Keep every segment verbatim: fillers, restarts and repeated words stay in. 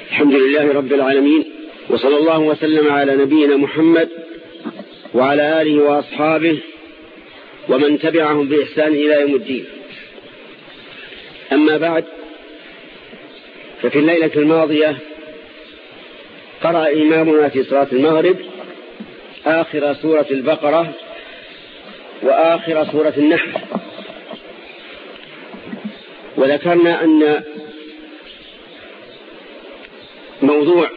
الحمد لله رب العالمين، وصلى الله وسلم على نبينا محمد وعلى آله وأصحابه ومن تبعهم بإحسان إلى يوم الدين. أما بعد، ففي الليلة الماضية قرأ إمامنا في صلاة المغرب آخر سورة البقرة وآخر سورة النحل، وذكرنا أن موضوع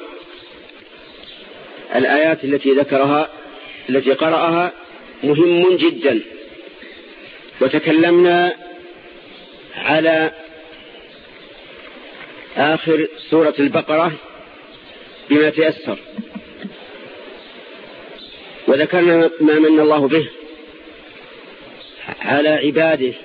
الآيات التي ذكرها التي قرأها مهم جدا، وتكلمنا على آخر سورة البقرة بما تيسر، وذكرنا ما من الله به على عباده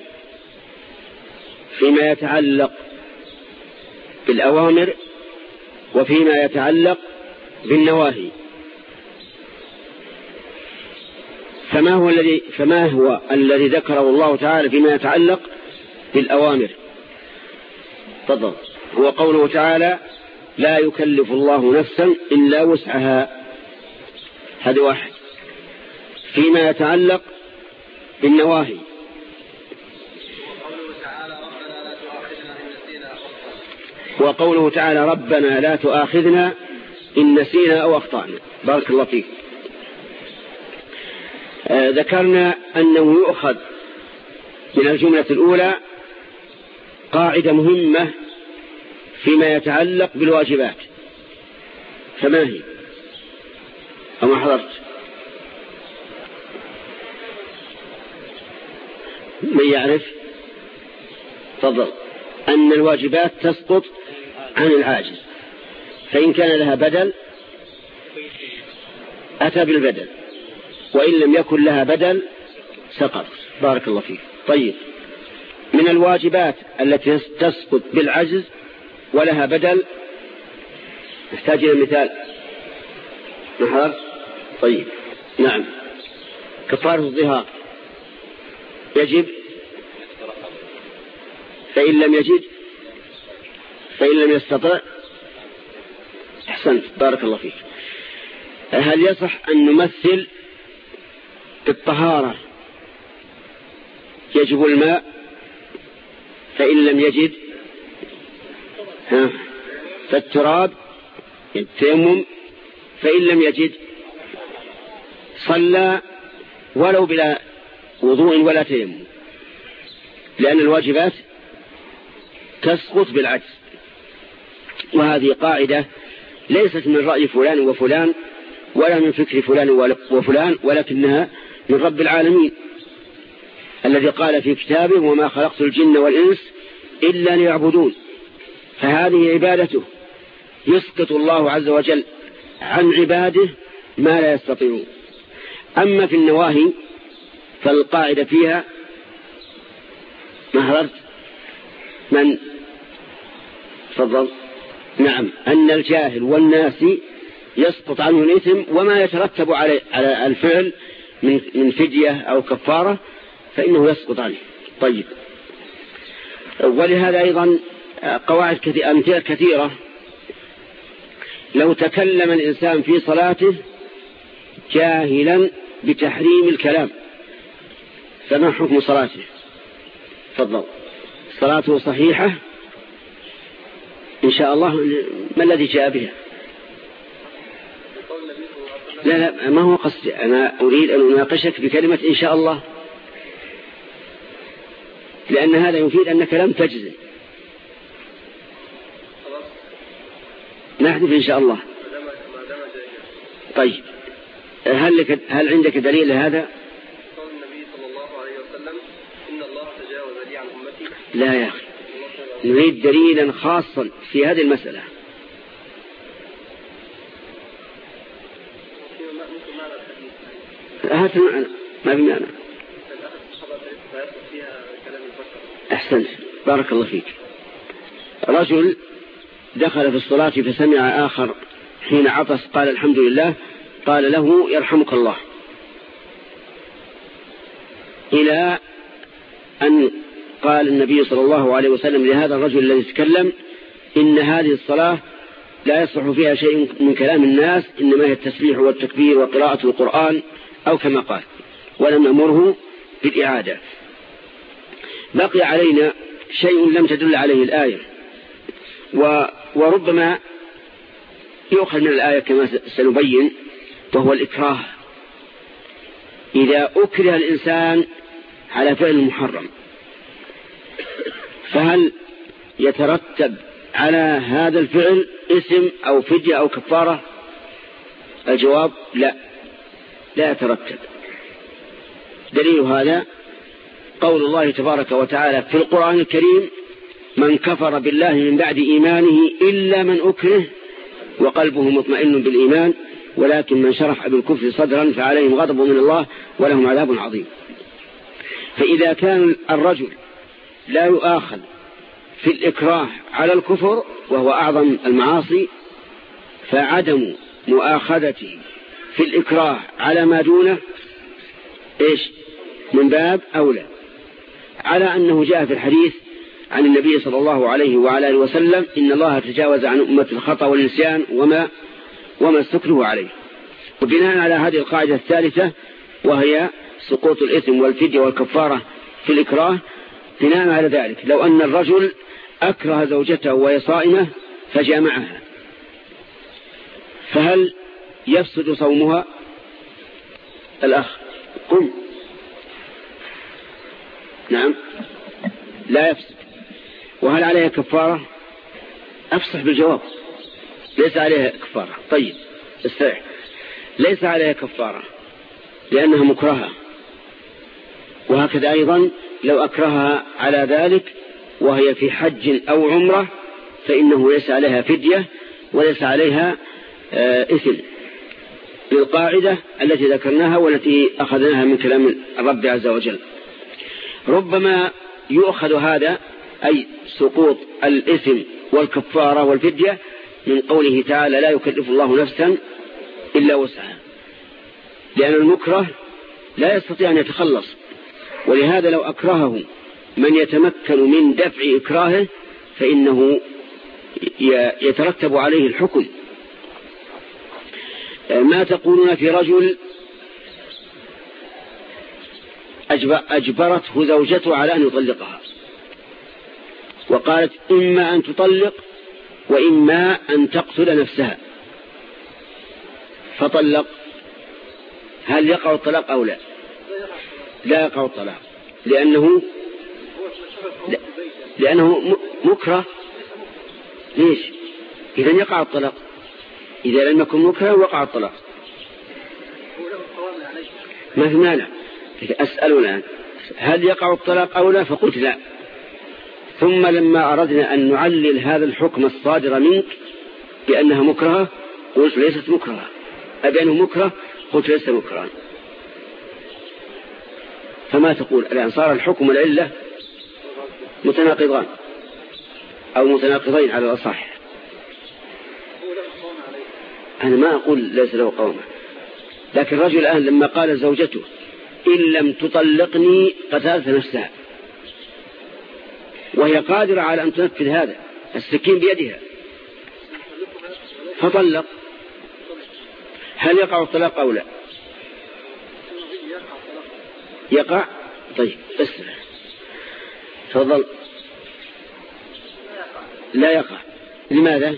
فيما يتعلق بالأوامر وفيما يتعلق بالنواهي. فما هو الذي فما هو الذي ذكره الله تعالى فيما يتعلق بالأوامر؟ تفضل. هو قوله تعالى: لا يكلف الله نفسا إلا وسعها. هذا واحد. فيما يتعلق بالنواهي: وقوله تعالى: ربنا لا تؤاخذنا إن نسينا أو أخطأنا. بارك الله فيك. آه ذكرنا أنه يؤخذ من الجملة الأولى قاعدة مهمة فيما يتعلق بالواجبات. فما هي؟ أما حضرت من يعرف؟ تفضل. أن الواجبات تسقط عن العاجز، فإن كان لها بدل أتى بالبدل، وإن لم يكن لها بدل سقط. بارك الله فيك. طيب، من الواجبات التي تسقط بالعجز ولها بدل نحتاج إلى مثال. نحضر. طيب، نعم. كفارة الظهار يجب، فإن لم يجد فإن لم يستطع. أحسنت، بارك الله فيك. هل يصح أن نمثل الطهارة يجب الماء فإن لم يجد ها فالتراب التيمم، فإن لم يجد صلى ولو بلا وضوء ولا تيمم، لأن الواجبات تسقط بالعجز. وهذه قاعدة ليست من رأي فلان وفلان ولا من فكر فلان وفلان، ولكنها من رب العالمين الذي قال في كتابه: وما خلقت الجن والإنس إلا ليعبدون. فهذه عبادته، يسقط الله عز وجل عن عباده ما لا يستطيعون. أما في النواهي فالقاعدة فيها ما هررت من تفضل. نعم، أن الجاهل والناس يسقط عنه الإثم، وما يترتب على على الفعل من من فدية أو كفارة فإنه يسقط عنه. طيب، ولهذا أيضا قواعد كثيرة، أمثلة كثيرة. لو تكلم الإنسان في صلاته جاهلا بتحريم الكلام فما حكم صلاته؟ تفضل. صلاته صحيحة إن شاء الله. ما الذي جاء بها؟ لا لا، ما هو قصدي. أنا أريد أن أناقشك بكلمة إن شاء الله، لأن هذا يفيد أنك لم تجزم. نحذف إن شاء الله. طيب، هل لك هل عندك دليل لهذا؟ قال النبي صلى الله عليه وسلم: إن الله تجاوز لي عن أمتي. لا يا أخي، نريد دليلا خاصا في هذه المسألة. هات معنا، ما في معنى. أحسنت، بارك الله فيك. رجل دخل في الصلاة فسمع آخر حين عطس قال الحمد لله، قال له يرحمك الله، إلى أن قال النبي صلى الله عليه وسلم لهذا الرجل الذي تكلم: إن هذه الصلاة لا يصلح فيها شيء من كلام الناس، إنما هي التسبيح والتكبير وقراءة القرآن أو كما قال، ولم نأمره بالإعادة. بقي علينا شيء لم تدل عليه الآية، وربما يؤخذ من الآية كما سنبين، وهو الإكراه. إذا أكره الإنسان على فعل محرم فهل يترتب على هذا الفعل اسم أو فدية أو كفارة؟ الجواب لا، لا يترتب. دليل هذا قول الله تبارك وتعالى في القرآن الكريم: من كفر بالله من بعد إيمانه إلا من أكره وقلبه مطمئن بالإيمان ولكن من شرح بالكفر صدرا فعليهم غضب من الله ولهم عذاب عظيم. فإذا كان الرجل لا يؤاخذ في الإكراه على الكفر وهو أعظم المعاصي، فعدم مؤاخذته في الإكراه على ما دونه إيش؟ من باب أولى، على أنه جاء في الحديث عن النبي صلى الله عليه وعلى آله وسلم: إن الله تجاوز عن أمة الخطأ والنسيان وما وما استكره عليه. وبناء على هذه القاعدة الثالثة وهي سقوط الإثم والفدية والكفارة في الإكراه، بناء على ذلك لو أن الرجل أكره زوجته وهي صائمة فجامعها، فهل يفسد صومها؟ الأخ قم. نعم لا يفسد. وهل عليها كفارة؟ أفصح بالجواب: ليس عليها كفارة. طيب استريح. ليس عليها كفارة لأنها مكرهة، وهكذا أيضا لو أكرهها على ذلك وهي في حج أو عمرة فإنه ليس عليها فدية وليس عليها إثم، للقاعدة التي ذكرناها والتي أخذناها من كلام الرب عز وجل. ربما يؤخذ هذا أي سقوط الإثم والكفارة والفدية من قوله تعالى: لا يكلف الله نفسا إلا وسعها، لأن المكره لا يستطيع أن يتخلص، ولهذا لو أكرهه من يتمكن من دفع إكراهه فإنه يترتب عليه الحكم. ما تقولون في رجل أجبرته زوجته على أن يطلقها وقالت: إما أن تطلق وإما أن تقتل نفسها، فطلق، هل يقع الطلاق أو لا؟ لا يقع الطلاق، لأنه لأنه مكره. ليش؟ إذن يقع الطلاق. إذا لم يكن مكره وقع الطلاق، ما في مانع. أسألنا هل يقع الطلاق أو لا؟ فقلت لا. ثم لما أردنا أن نعلل هذا الحكم الصادر منك بأنها مكرهة قلت ليست مكرهة، أبينه مكره قلت ليس مكرها. فما تقول الآن؟ صار الحكم والعلة متناقضان أو متناقضين على الأصح. أنا ما أقول ليس له قوامة، لكن الرجل الآن لما قال زوجته: إن لم تطلقني قتلت نفسها، وهي قادرة على أن تنفذ هذا، السكين بيدها، فطلق، هل يقع الطلاق أو لا؟ يقع. طيب اسمع، تفضل. لا يقع. لماذا؟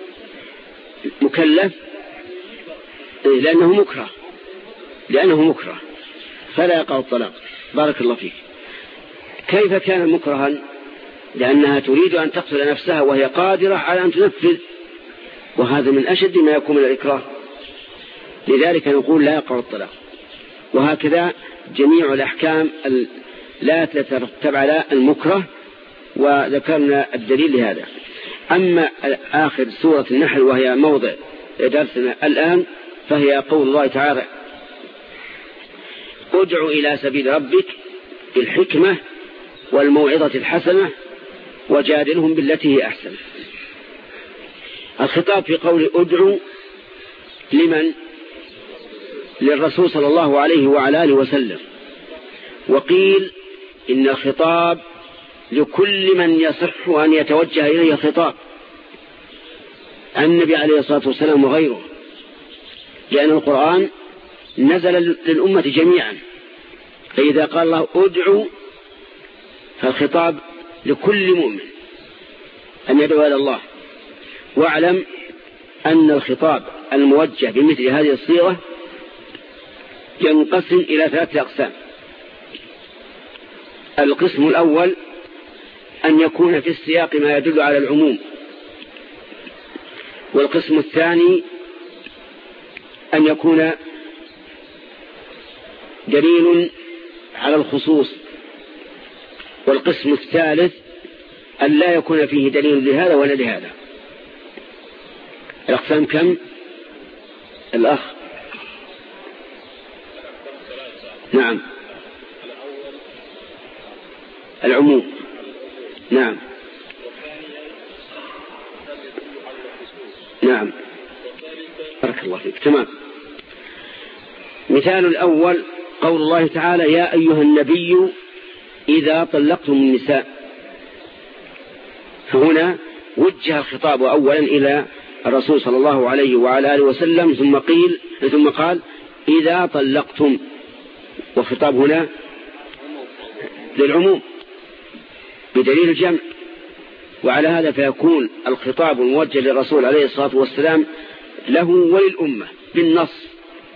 مكلف، لأنه مكره، لأنه مكره فلا يقع الطلاق. بارك الله فيك. كيف كان مكرها؟ لأنها تريد أن تقتل نفسها وهي قادرة على أن تنفذ، وهذا من أشد ما يكون من الإكراه، لذلك نقول لا يقع الطلاق. وهكذا جميع الأحكام لا تترتب على المكره، وذكرنا الدليل لهذا. أما آخر سورة النحل وهي موضع درسنا الآن فهي قول الله تعالى: ادع إلى سبيل ربك بالحكمة والموعظة الحسنة وجادلهم بالتي هي أحسن. الخطاب في قول ادعو لمن؟ للرسول صلى الله عليه وعلى آله وسلم. وقيل إن الخطاب لكل من يصح أن يتوجه إليه خطاب، عن النبي عليه الصلاة والسلام وغيره، لأن القرآن نزل للأمة جميعا. فإذا قال الله ادعوا فالخطاب لكل مؤمن أن يدعو إلى الله. واعلم أن الخطاب الموجه بمثل هذه الصيغة ينقسم إلى ثلاثة أقسام. القسم الأول أن يكون في السياق ما يدل على العموم، والقسم الثاني أن يكون دليل على الخصوص، والقسم الثالث أن لا يكون فيه دليل لهذا ولا لهذا. الأقسام كم؟ الأخ نعم. العموم نعم نعم بارك الله فيك. تمام. مثال الأول قول الله تعالى يا أيها النبي إذا طلقتم النساء، فهنا وجه الخطاب أولا إلى الرسول صلى الله عليه وعلى آله وسلم، ثم قيل ثم قال إذا طلقتم، والخطاب هنا للعموم بدليل الجمع. وعلى هذا فيكون الخطاب الموجه للرسول عليه الصلاة والسلام له وللأمة بالنص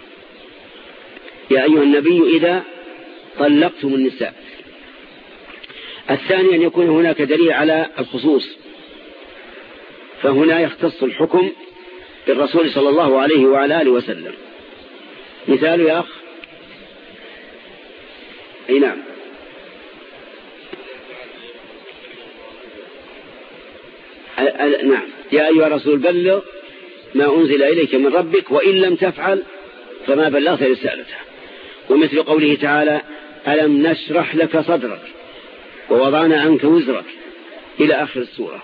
يا أيها النبي إذا طلقتم النساء. الثاني أن يكون هناك دليل على الخصوص، فهنا يختص الحكم بالرسول صلى الله عليه وعلى آله وسلم. مثال يا أخ أي نعم نعم يا أيها الرسول بلغ ما أنزل إليك من ربك وإن لم تفعل فما بلغت رسالته. ومثل قوله تعالى ألم نشرح لك صدرك ووضعنا عنك وزرك إلى آخر السورة.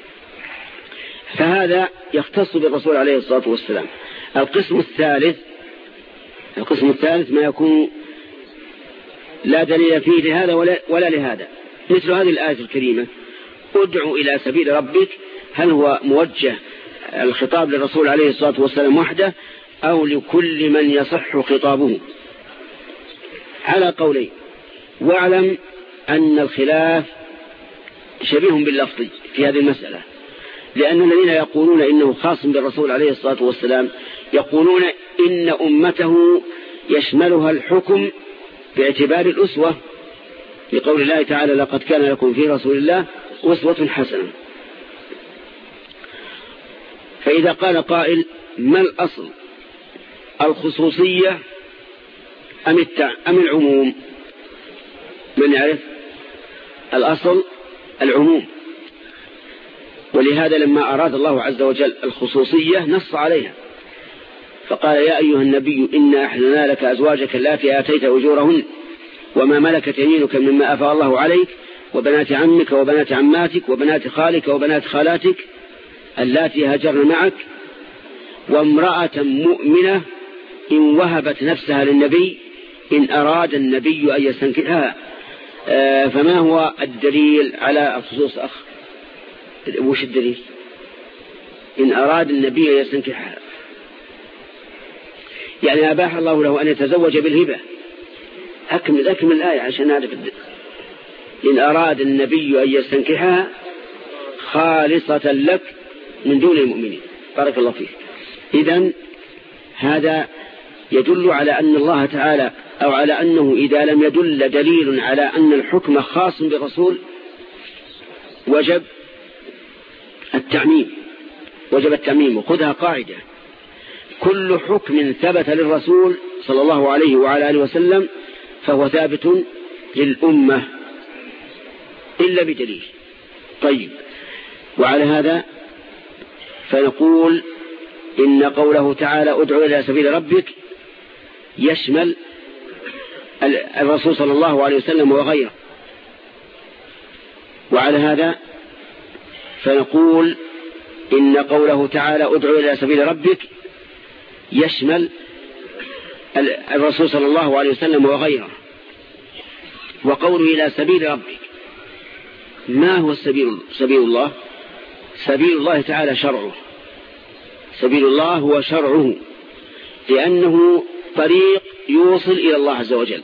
فهذا يختص بالرسول عليه الصلاة والسلام. القسم الثالث القسم الثالث ما يكون لا دليل فيه لهذا ولا, ولا لهذا، مثل هذه الآية الكريمة ادعو إلى سبيل ربك، هل هو موجه الخطاب للرسول عليه الصلاة والسلام وحده أو لكل من يصح خطابه؟ على قولين. واعلم أن الخلاف شبيه باللفظ في هذه المسألة، لأن الذين يقولون إنه خاص بالرسول عليه الصلاة والسلام يقولون إن أمته يشملها الحكم باعتبار الأسوة، لقول الله تعالى لقد كان لكم في رسول الله أسوة حسنة. فإذا قال قائل ما الأصل، الخصوصية أم, التع... أم العموم؟ من يعرف؟ الأصل العموم، ولهذا لما أراد الله عز وجل الخصوصية نص عليها فقال يا أيها النبي إنا أحللنا لك أزواجك اللاتي آتيت أجورهن وما ملكت يمينك مما أفاء الله عليك وبنات عمك وبنات عماتك وبنات خالك وبنات خالاتك اللاتي هاجرن معك وامرأة مؤمنة إن وهبت نفسها للنبي إن أراد النبي أن يستنكحها. آه فما هو الدليل على الخصوص أخ؟ وش الدليل؟ إن أراد النبي أن يستنكحها، يعني أباح الله له أن يتزوج بالهبة. أكمل أكمل الآية عشان نعرف الدليل. إن أراد النبي أن يستنكحها خالصة لك من دون المؤمنين. بارك الله فيك. إذن هذا يدل على أن الله تعالى أو على أنه إذا لم يدل دليل على أن الحكم خاص بالرسول وجب التعميم وجب التعميم. وخذها قاعدة: كل حكم ثبت للرسول صلى الله عليه وعلى آله وسلم فهو ثابت للأمة إلا بدليل. طيب، وعلى هذا فنقول إن قوله تعالى ادعو إلى سبيل ربك يشمل الرسول صلى الله عليه وسلم وغيره. وعلى هذا فنقول إن قوله تعالى ادعو إلى سبيل ربك يشمل الرسول صلى الله عليه وسلم وغيره. وقوله إلى سبيل ربك، ما هو السبيل؟ سبيل الله، سبيل الله تعالى شرعه، سبيل الله هو شرعه، لأنه طريق يوصل إلى الله عز وجل،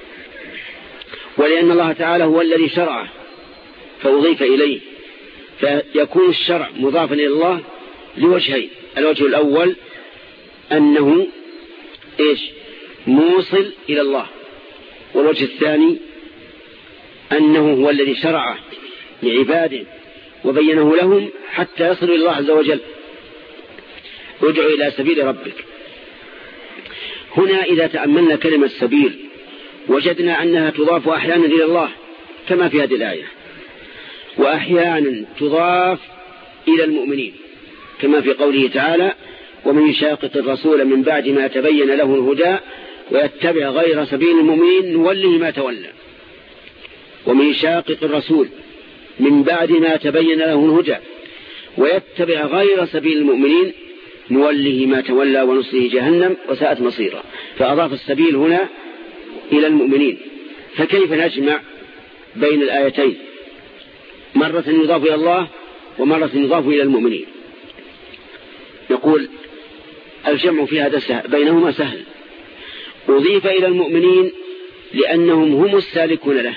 ولأن الله تعالى هو الذي شرعه فأضيف إليه، فيكون الشرع مضافا إلى الله لوجهين: الوجه الأول أنه إيش؟ موصل إلى الله، والوجه الثاني أنه هو الذي شرعه لعباده وبينه لهم حتى يصلوا إلى الله عز وجل. ادع إلى سبيل ربك. هنا إذا تأملنا كلمة سبيل وجدنا أنها تضاف أحيانا إلى الله كما في هذه الآية، وأحيانا تضاف إلى المؤمنين كما في قوله تعالى: ومن يشاقق الرسول من بعد ما تبين له الهدى ويتبع غير سبيل المؤمنين نوله ما تولى. ومن يشاقق الرسول من بعد ما تبين له الهدى ويتبع غير سبيل المؤمنين نوله ما تولى ونصله جهنم وساءت مصيرا. فأضاف السبيل هنا إلى المؤمنين. فكيف نجمع بين الآيتين؟ مرة يضاف إلى الله ومرة يضاف إلى المؤمنين. نقول الجمع في هذا سهل، بينهما سهل. أضيف إلى المؤمنين لأنهم هم السالكون له،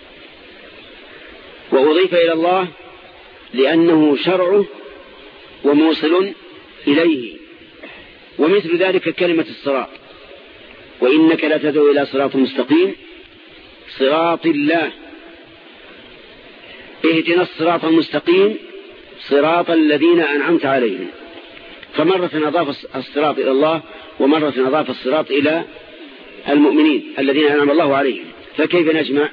وأضيف إلى الله لأنه شرعه وموصل إليه. ومثل ذلك كلمة الصراط: وإنك لا تدعو إلى صراط مستقيم صراط الله، اهدنا الصراط المستقيم صراط الذين أنعمت عليهم. فمرة أضاف الصراط إلى الله ومرة أضاف الصراط إلى المؤمنين الذين أنعم الله عليهم. فكيف نجمع؟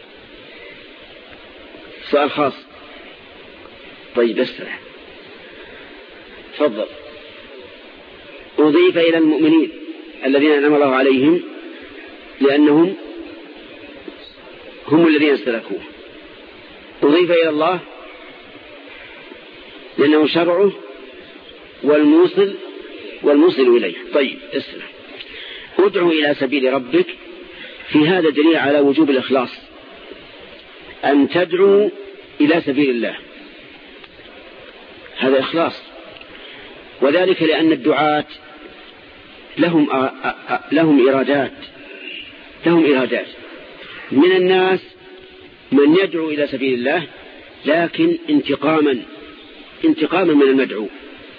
سؤال خاص. طيب اسرع، تفضل. أضيف إلى المؤمنين الذين أنعم الله عليهم لأنهم هم الذين سلكوه. أضيف إلى الله لأنه شرعه والموصل والموصل إليه. طيب اسرع. ادعو إلى سبيل ربك، في هذا دليل على وجوب الإخلاص، أن تدعو إلى سبيل الله، هذا إخلاص. وذلك لأن الدعاة لهم لهم إرادات لهم إرادات من الناس من يدعو إلى سبيل الله لكن انتقاما انتقاما من المدعو،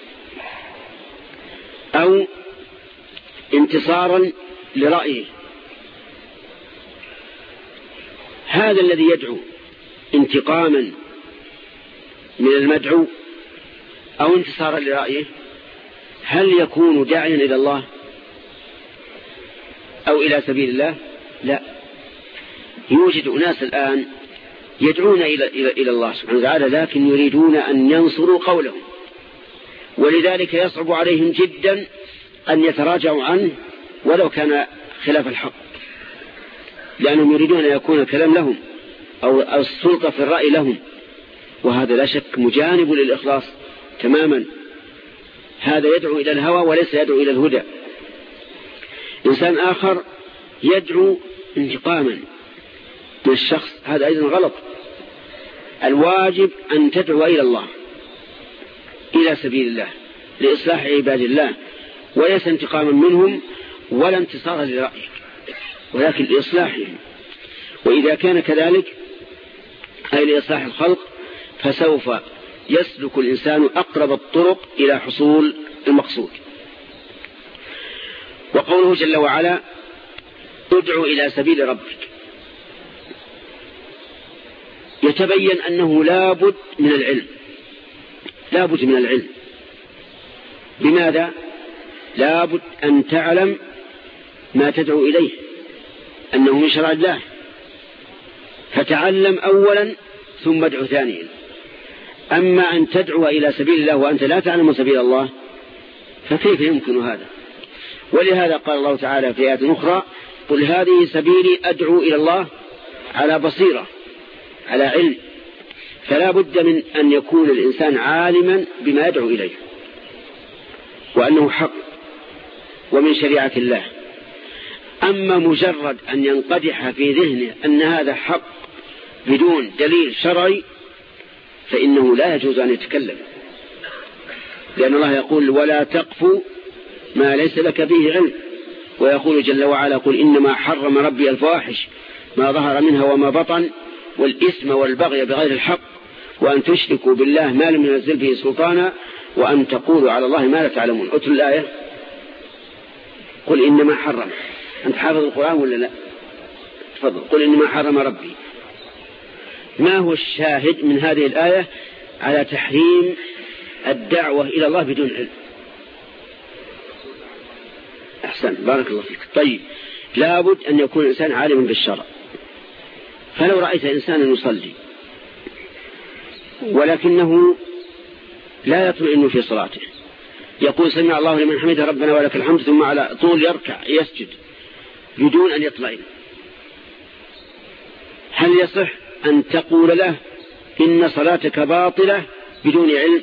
أو انتصارا لرأيه. هذا الذي يدعو انتقاما من المدعو أو انتصارا لرأيه، هل يكون داعيا إلى الله أو إلى سبيل الله؟ لا. يوجد أناس الآن يدعون إلى, إلى, إلى الله سبحانه وتعالى لكن يريدون أن ينصروا قولهم، ولذلك يصعب عليهم جدا أن يتراجعوا عنه ولو كان خلاف الحق، لأنهم يريدون أن يكون الكلام لهم أو السلطة في الرأي لهم، وهذا لا شك مجانب للإخلاص تماما. هذا يدعو إلى الهوى وليس يدعو إلى الهدى. إنسان آخر يدعو انتقاما من الشخص، هذا أيضا غلط. الواجب أن تدعو إلى الله، إلى سبيل الله، لإصلاح عباد الله، وليس انتقاما منهم ولا انتصارا لرأيك، ولكن لإصلاحهم. وإذا كان كذلك أي لإصلاح الخلق فسوف يسلك الإنسان أقرب الطرق إلى حصول المقصود. وقوله جل وعلا: ادعو إلى سبيل ربك، يتبين أنه لابد من العلم، لابد من العلم. بماذا؟ لابد أن تعلم ما تدعو إليه أنه من شرع الله، فتعلم أولا ثم ادعو ثانيا. أما أن تدعو إلى سبيل الله وأنت لا تعلم سبيل الله فكيف يمكن هذا؟ ولهذا قال الله تعالى في آية أخرى: قل هذه سبيلي أدعو إلى الله على بصيرة، على علم. فلا بد من أن يكون الإنسان عالما بما يدعو إليه وأنه حق ومن شريعة الله. أما مجرد أن ينقدح في ذهنه أن هذا حق بدون دليل شرعي فإنه لا يجوز أن يتكلم. لأن الله يقول ولا تقف ما ليس لك به علم، ويقول جل وعلا قل إنما حرم ربي الفواحش ما ظهر منها وما بطن والإثم والبغي بغير الحق وأن تشركوا بالله ما لم ينزل به سلطانا وأن تقولوا على الله ما لا تعلمون. أتل الآية. قل إنما حرم. أنت حافظ القرآن ولا لا؟ تفضل. قل إنما حرم ربي. ما هو الشاهد من هذه الآية على تحريم الدعوة إلى الله بدون علم؟ أحسن، بارك الله فيك. طيب، لابد أن يكون الإنسان عالما بالشرع. فلو رأيت إنسانا يصلي ولكنه لا يطمئن في صلاته، يقول سمع الله لمن حمده ربنا ولك الحمد، ثم على طول يركع يسجد بدون أن يطمئن، هل يصح أن تقول له إن صلاتك باطلة بدون علم؟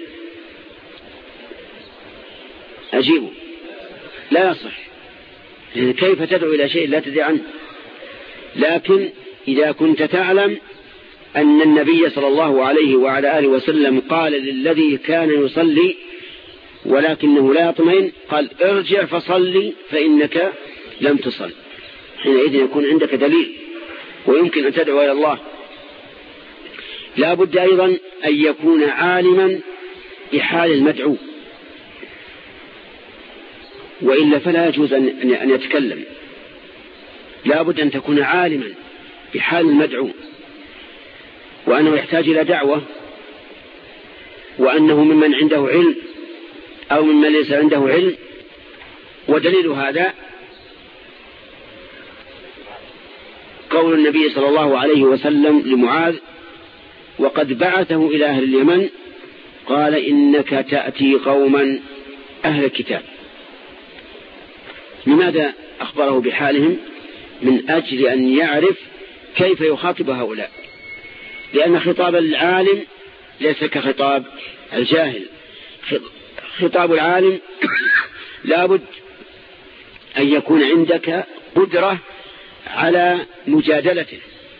أجيبه لا يصح، لأن كيف تدعو إلى شيء لا تدري عنه؟ لكن إذا كنت تعلم أن النبي صلى الله عليه وعلى آله وسلم قال للذي كان يصلي ولكنه لا يطمئن، قال ارجع فصلي فإنك لم تصل، حينئذ يكون عندك دليل ويمكن أن تدعو إلى الله. لا بد أيضا أن يكون عالما بحال المدعو، وإلا فلا يجوز أن يتكلم. لا بد أن تكون عالما بحال المدعو، وأنه يحتاج إلى دعوة، وأنه ممن عنده علم أو ممن ليس عنده علم. ودليل هذا قول النبي صلى الله عليه وسلم لمعاذ وقد بعثه إلى أهل اليمن، قال إنك تأتي قوما أهل الكتاب. لماذا أخبره بحالهم؟ من أجل أن يعرف كيف يخاطب هؤلاء، لأن خطاب العالم ليس كخطاب الجاهل. خطاب العالم لابد أن يكون عندك قدرة على مجادلته،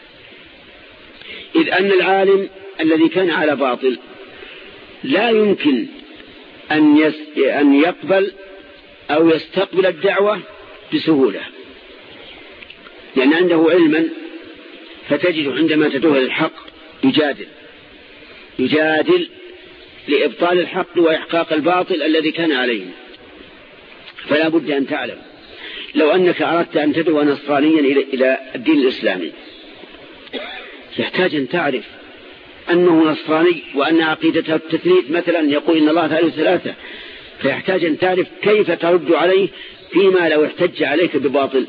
إذ أن العالم الذي كان على باطل لا يمكن أن أن يقبل أو يستقبل الدعوة بسهولة، لأن عنده علما، فتجد عندما تدعو للحق يجادل يجادل لإبطال الحق وإحقاق الباطل الذي كان عليه. فلا بد أن تعلم، لو أنك أردت أن تدعو نصرانيا إلى الدين الإسلامي يحتاج أن تعرف أنه نصراني وأن عقيدته التثليث مثلا، يقول إن الله ثالث ثلاثة، فيحتاج أن تعرف كيف ترد عليه فيما لو احتج عليك بباطل،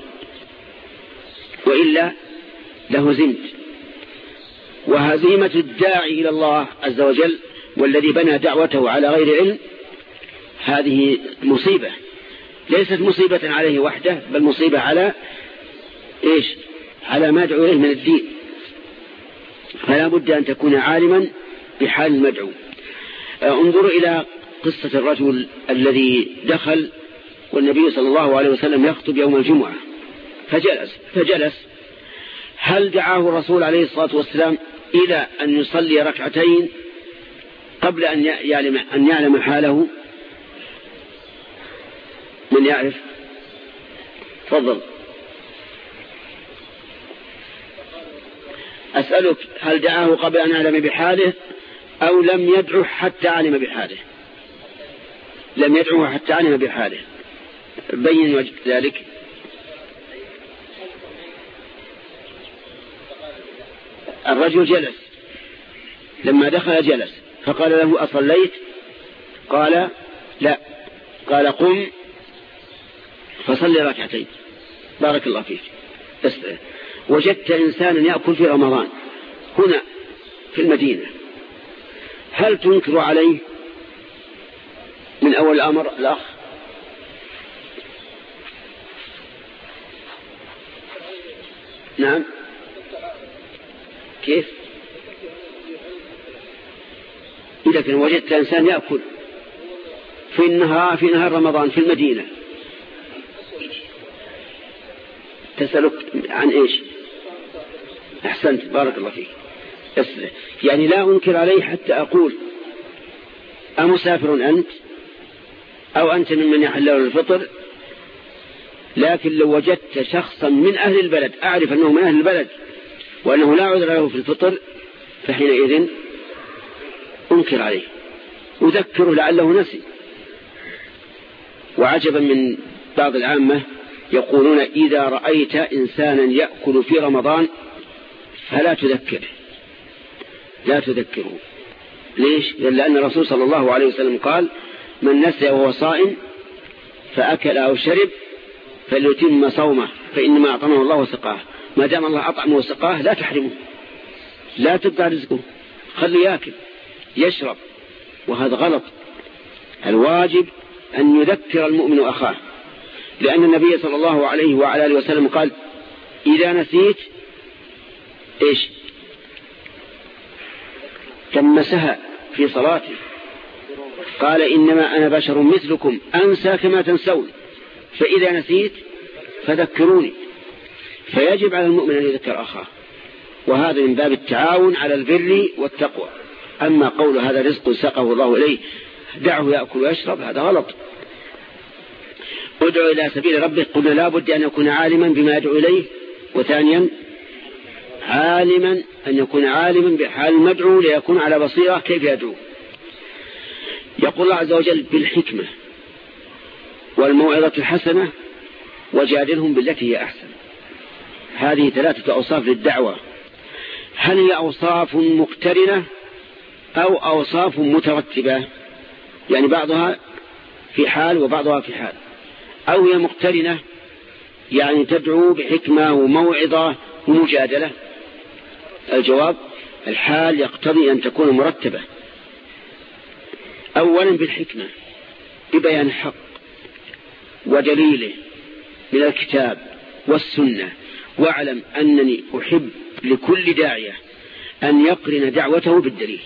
وإلا لهزمت. وهزيمة الداعي إلى الله عز وجل والذي بنى دعوته على غير علم هذه مصيبة، ليست مصيبة عليه وحده، بل مصيبة على إيش؟ على ما دعو إليه من الدين. فلا بد أن تكون عالما بحال المدعو. انظروا إلى قصة الرجل الذي دخل والنبي صلى الله عليه وسلم يخطب يوم الجمعة، فجلس فجلس هل دعاه الرسول عليه الصلاة والسلام إلى أن يصلي ركعتين قبل أن يعلم, أن يعلم حاله؟ من يعرف؟ تفضل. أسألك هل دعاه قبل أن يعلم بحاله أو لم يدعه حتى علم بحاله؟ لم يدعه حتى علم بحاله. بين وجه ذلك. الرجل جلس، لما دخل جلس، فقال له أصليت؟ قال لا. قال قم فصلي ركعتين. بارك الله فيك. وجدت إنسانا يأكل في رمضان هنا في المدينة، هل تنكر عليه من أول الأمر الأخ؟ نعم. كيف؟ إذا كان وجدت إنسان يأكل في النهار في نهار رمضان في المدينة، تسألك عن إيش؟ أحسنت، بارك الله فيك. يعني لا أنكر عليه حتى أقول أمسافر أنت أو أنت ممن يحل له الفطر، لكن لو وجدت شخصا من أهل البلد أعرف أنه من أهل البلد وأنه لا عذر له في الفطر، فحينئذ أنكر عليه أذكره لعله نسي. وعجبا من بعض العامة يقولون إذا رأيت إنسانا يأكل في رمضان فلا تذكره، لا تذكره. ليش؟ لأن الرسول صلى الله عليه وسلم قال من نسي وهو صائم فأكل أو شرب فليتم صومه فإنما أطعمه الله وسقاه. ما دام الله أطعمه وسقاه لا تحرمه، لا تبقى رزقه، خليه يأكل يشرب، وهذا غلط. الواجب أن يذكر المؤمن أخاه، لأن النبي صلى الله عليه وعلى آله وسلم قال إذا نسيت إيش تمسها في صلاته، قال إنما أنا بشر مثلكم أنسى كما تنسون، فإذا نسيت فذكروني. فيجب على المؤمن أن يذكر أخاه، وهذا من باب التعاون على البر والتقوى. أما قول هذا رزق سقه الله إليه دعه يأكل ويشرب، هذا غلط. ادعو إلى سبيل ربك، قلنا لا بد أن يكون عالما بما يدعو إليه، وثانيا عالما أن يكون عالما بحال المدعو ليكون على بصيرة كيف يدعو. يقول الله عز وجل بالحكمة والموعظة الحسنة وجادلهم بالتي هي أحسن. هذه ثلاثة أوصاف للدعوة. هل هي أوصاف مقترنة أو أوصاف مترتبة؟ يعني بعضها في حال وبعضها في حال، أو هي مقترنة يعني تدعو بحكمة وموعظة ومجادلة؟ الجواب الحال يقتضي أن تكون مرتبة. أولا بالحكمة ببيان الحق ودليله من الكتاب والسنة، واعلم أنني أحب لكل داعية أن يقرن دعوته بالدليل.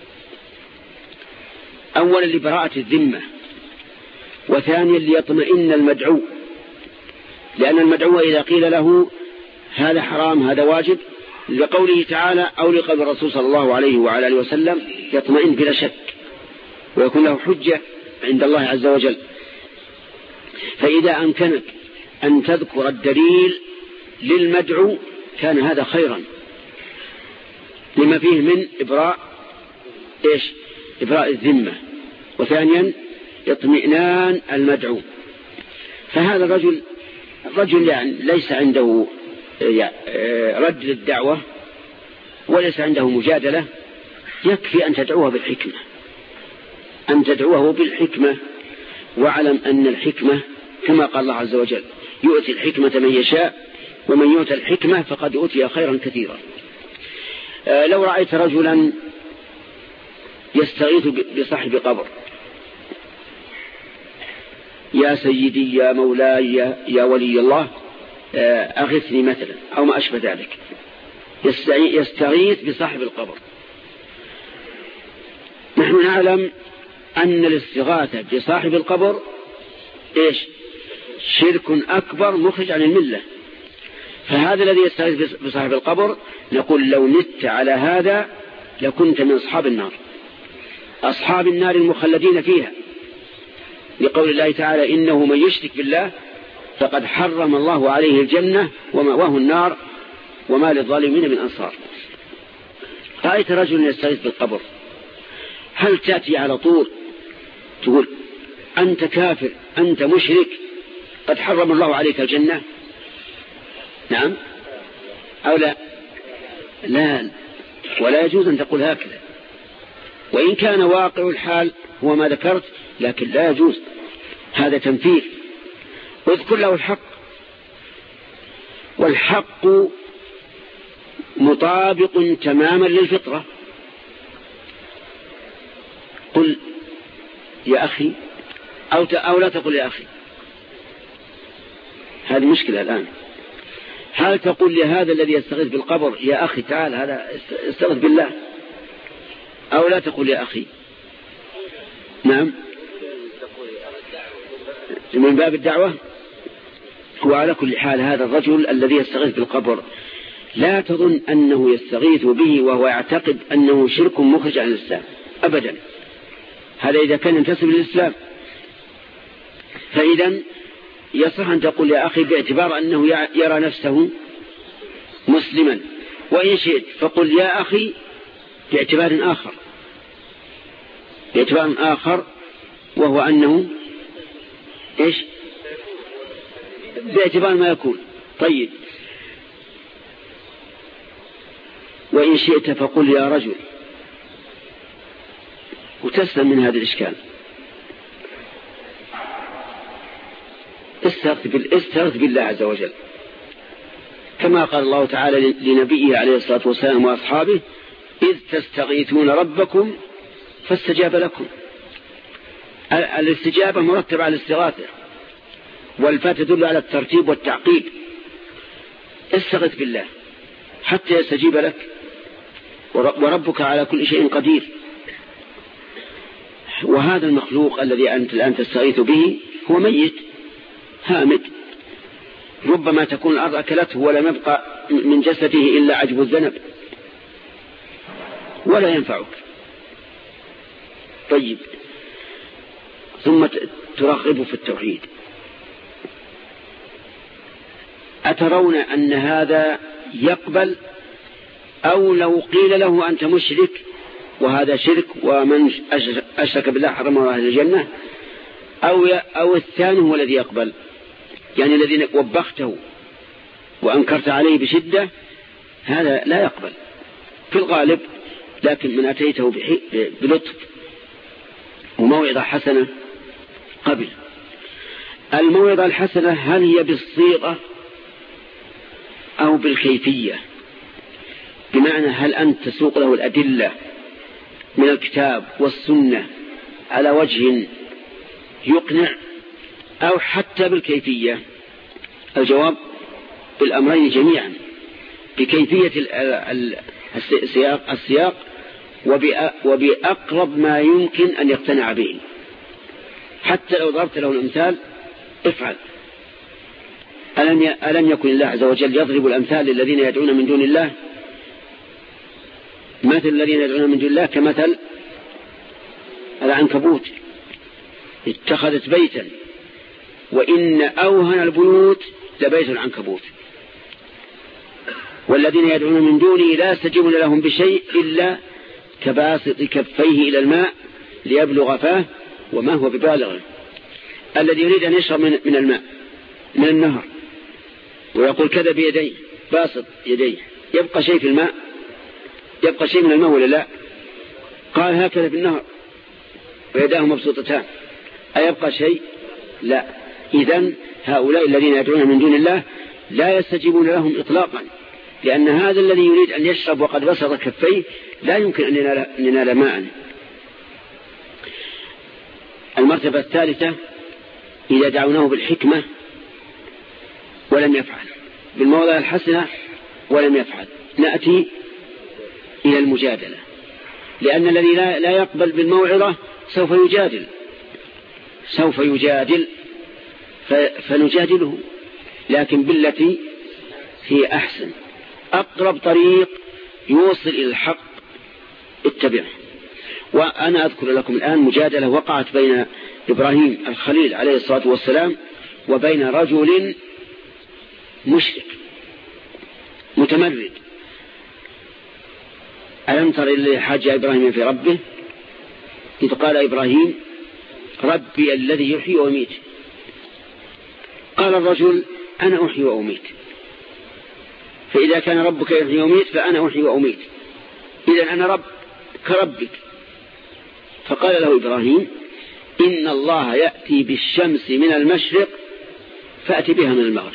أولا لبراءة الذمة، وثانيا ليطمئن المدعو، لأن المدعو إذا قيل له هذا حرام هذا واجب لقوله تعالى أو لقول الرسول صلى الله عليه وعلى آله وسلم يطمئن بلا شك ويكون له حجة عند الله عز وجل. فإذا أمكنك أن تذكر الدليل للمدعو كان هذا خيرا لما فيه من إبراء إيش؟ إبراء الذمة، وثانيا اطمئنان المدعو. فهذا الرجل الرجل يعني ليس عنده رد للدعوة وليس عنده مجادلة، يكفي أن تدعوه بالحكمة، أن تدعوه بالحكمة. واعلم أن الحكمة كما قال الله عز وجل يؤتي الحكمة من يشاء ومن يؤتى الحكمة فقد أوتي خيرا كثيرا. لو رأيت رجلا يستغيث بصاحب قبر، يا سيدي يا مولاي يا ولي الله أغثني مثلا أو ما أشبه ذلك، يستغيث بصاحب القبر، نحن نعلم أن الاستغاثة بصاحب القبر إيش؟ شرك أكبر مخرج عن الملة. فهذا الذي يستغيث بصاحب القبر نقول لو مت على هذا لكنت من أصحاب النار، أصحاب النار المخلدين فيها، لقول الله تعالى إنه من يشرك بالله فقد حرم الله عليه الجنة ومأواه النار وما للظالمين من أنصار. رأيت رجل يستغيث بالقبر، هل تأتي على طول تقول أنت كافر أنت مشرك قد حرم الله عليك الجنة؟ نعم أو لا؟ لا، ولا يجوز أن تقول هكذا، وإن كان واقع الحال هو ما ذكرت، لكن لا يجوز، هذا تنفير. واذكر له الحق، والحق مطابق تماما للفطرة. قل يا أخي أو, أو لا تقل يا أخي، هذه مشكلة الآن. هل تقول لهذا الذي يستغيث بالقبر يا أخي تعال هذا استغيث بالله، أو لا تقول يا أخي؟ نعم من باب الدعوة. وعلى كل حال هذا الرجل الذي يستغيث بالقبر لا تظن أنه يستغيث به وهو يعتقد أنه شرك مخرج عن الإسلام أبدا، هذا إذا كان ينتسب للإسلام. فإذا يصح أن تقول يا أخي باعتبار أنه يرى نفسه مسلما، وإن شئت فقل يا أخي باعتبار آخر باعتبار آخر وهو أنه إيش باعتبار ما يكون. طيب، وإن شئت فقل يا رجل، وتسلم من هذا الإشكال. استغث بالله عز وجل، كما قال الله تعالى لنبيه عليه الصلاة والسلام وأصحابه: إذ تستغيثون ربكم فاستجاب لكم. الاستجابة مرتبة على الاستغاثة، والفاء تدل على الترتيب والتعقيب. استغث بالله حتى يستجيب لك، وربك على كل شيء قدير. وهذا المخلوق الذي أنت الآن تستغيث به هو ميت هامد، ربما تكون الأرض أكلته ولم يبقى من جسده إلا عجب الذنب ولا ينفعك. طيب، ثم ترغب في التوحيد. أترون أن هذا يقبل؟ أو لو قيل له أنت مشرك وهذا شرك ومن أشرك بالله حرمه أهل الجنة، أو, أو الثاني هو الذي يقبل، يعني الذي وبخته وأنكرت عليه بشدة هذا لا يقبل في الغالب. لكن من أتيته بلطف وموعظة حسنة قبل. الموعظة الحسنة هل هي بالصيغة أو بالكيفية؟ بمعنى هل أنت تسوق له الأدلة من الكتاب والسنة على وجه يقنع، أو حتى بالكيفية؟ الجواب بالأمرين جميعا، بكيفية السياق, السياق وبأقرب ما يمكن أن يقتنع به. حتى لو ضربت له الأمثال افعل. ألم يكن الله عز وجل يضرب الأمثال للذين يدعون من دون الله؟ مثل الذين يدعون من دون الله كمثل العنكبوت اتخذت بيتا، وإن أوهن البيوت لبيت العنكبوت. والذين يدعون من دونه لا يستجيبون لهم بشيء إلا كباسط كفيه إلى الماء ليبلغ فاه وما هو ببالغه. الذي يريد أن يشرب من, من الماء من النهر ويقول كذا بيديه، باسط يديه، يبقى شيء في الماء؟ يبقى شيء من الماء ولا لا؟ قال هكذا في النهر ويداه مبسوطتان، أيبقى شيء؟ لا. إذن هؤلاء الذين يدعون من دون الله لا يستجيبون لهم إطلاقا، لأن هذا الذي يريد أن يشرب وقد بسط كفيه لا يمكن أن ينال ماء. المرتبة الثالثة إذا دعوناه بالحكمة ولم يفعل، بالموضع الحسنة ولم يفعل، نأتي إلى المجادلة، لأن الذي لا يقبل بالموعظة سوف يجادل سوف يجادل فنجادله، لكن بالتي هي أحسن، أقرب طريق يوصل إلى الحق اتبعه. وأنا أذكر لكم الآن مجادلة وقعت بين إبراهيم الخليل عليه الصلاة والسلام وبين رجل مشرك متمرد. ألم تر إلى حاج إبراهيم في ربه إذ قال إبراهيم ربي الذي يحيي ويميت. قال الرجل أنا أحيي وأميت، فإذا كان ربك يحيي ويميت فأنا أحيي وأميت، إذن أنا رب كربك. فقال له إبراهيم إن الله يأتي بالشمس من المشرق فأتي بها من المغرب.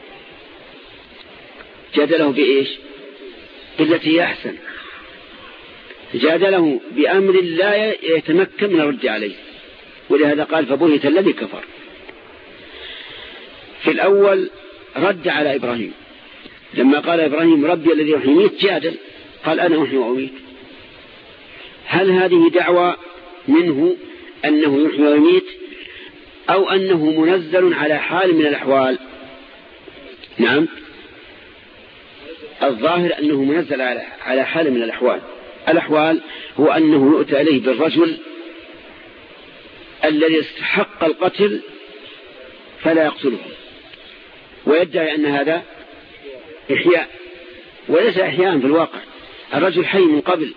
جادله بإيش؟ بالتي يحسن، جادله بأمر لا يتمكن من الرد عليه، ولهذا قال فبهت الذي كفر. في الأول رد على إبراهيم لما قال إبراهيم ربي الذي يحيي ويميت، جادل قال أنا أحيي وأميت. هل هذه دعوة منه أنه يحيي ويميت أو أنه منزل على حال من الأحوال؟ نعم، الظاهر أنه منزل على حال من الأحوال. الأحوال هو أنه يؤتى إليه بالرجل الذي استحق القتل فلا يقتله، ويدعي أن هذا إحياء، وليس إحياء في الواقع، الرجل حي من قبل.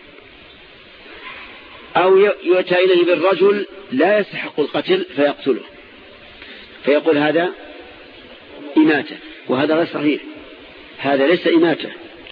أو يؤتى إليه بالرجل لا يستحق القتل فيقتله، فيقول هذا إماتة، وهذا غير صحيح، هذا ليس إماتة،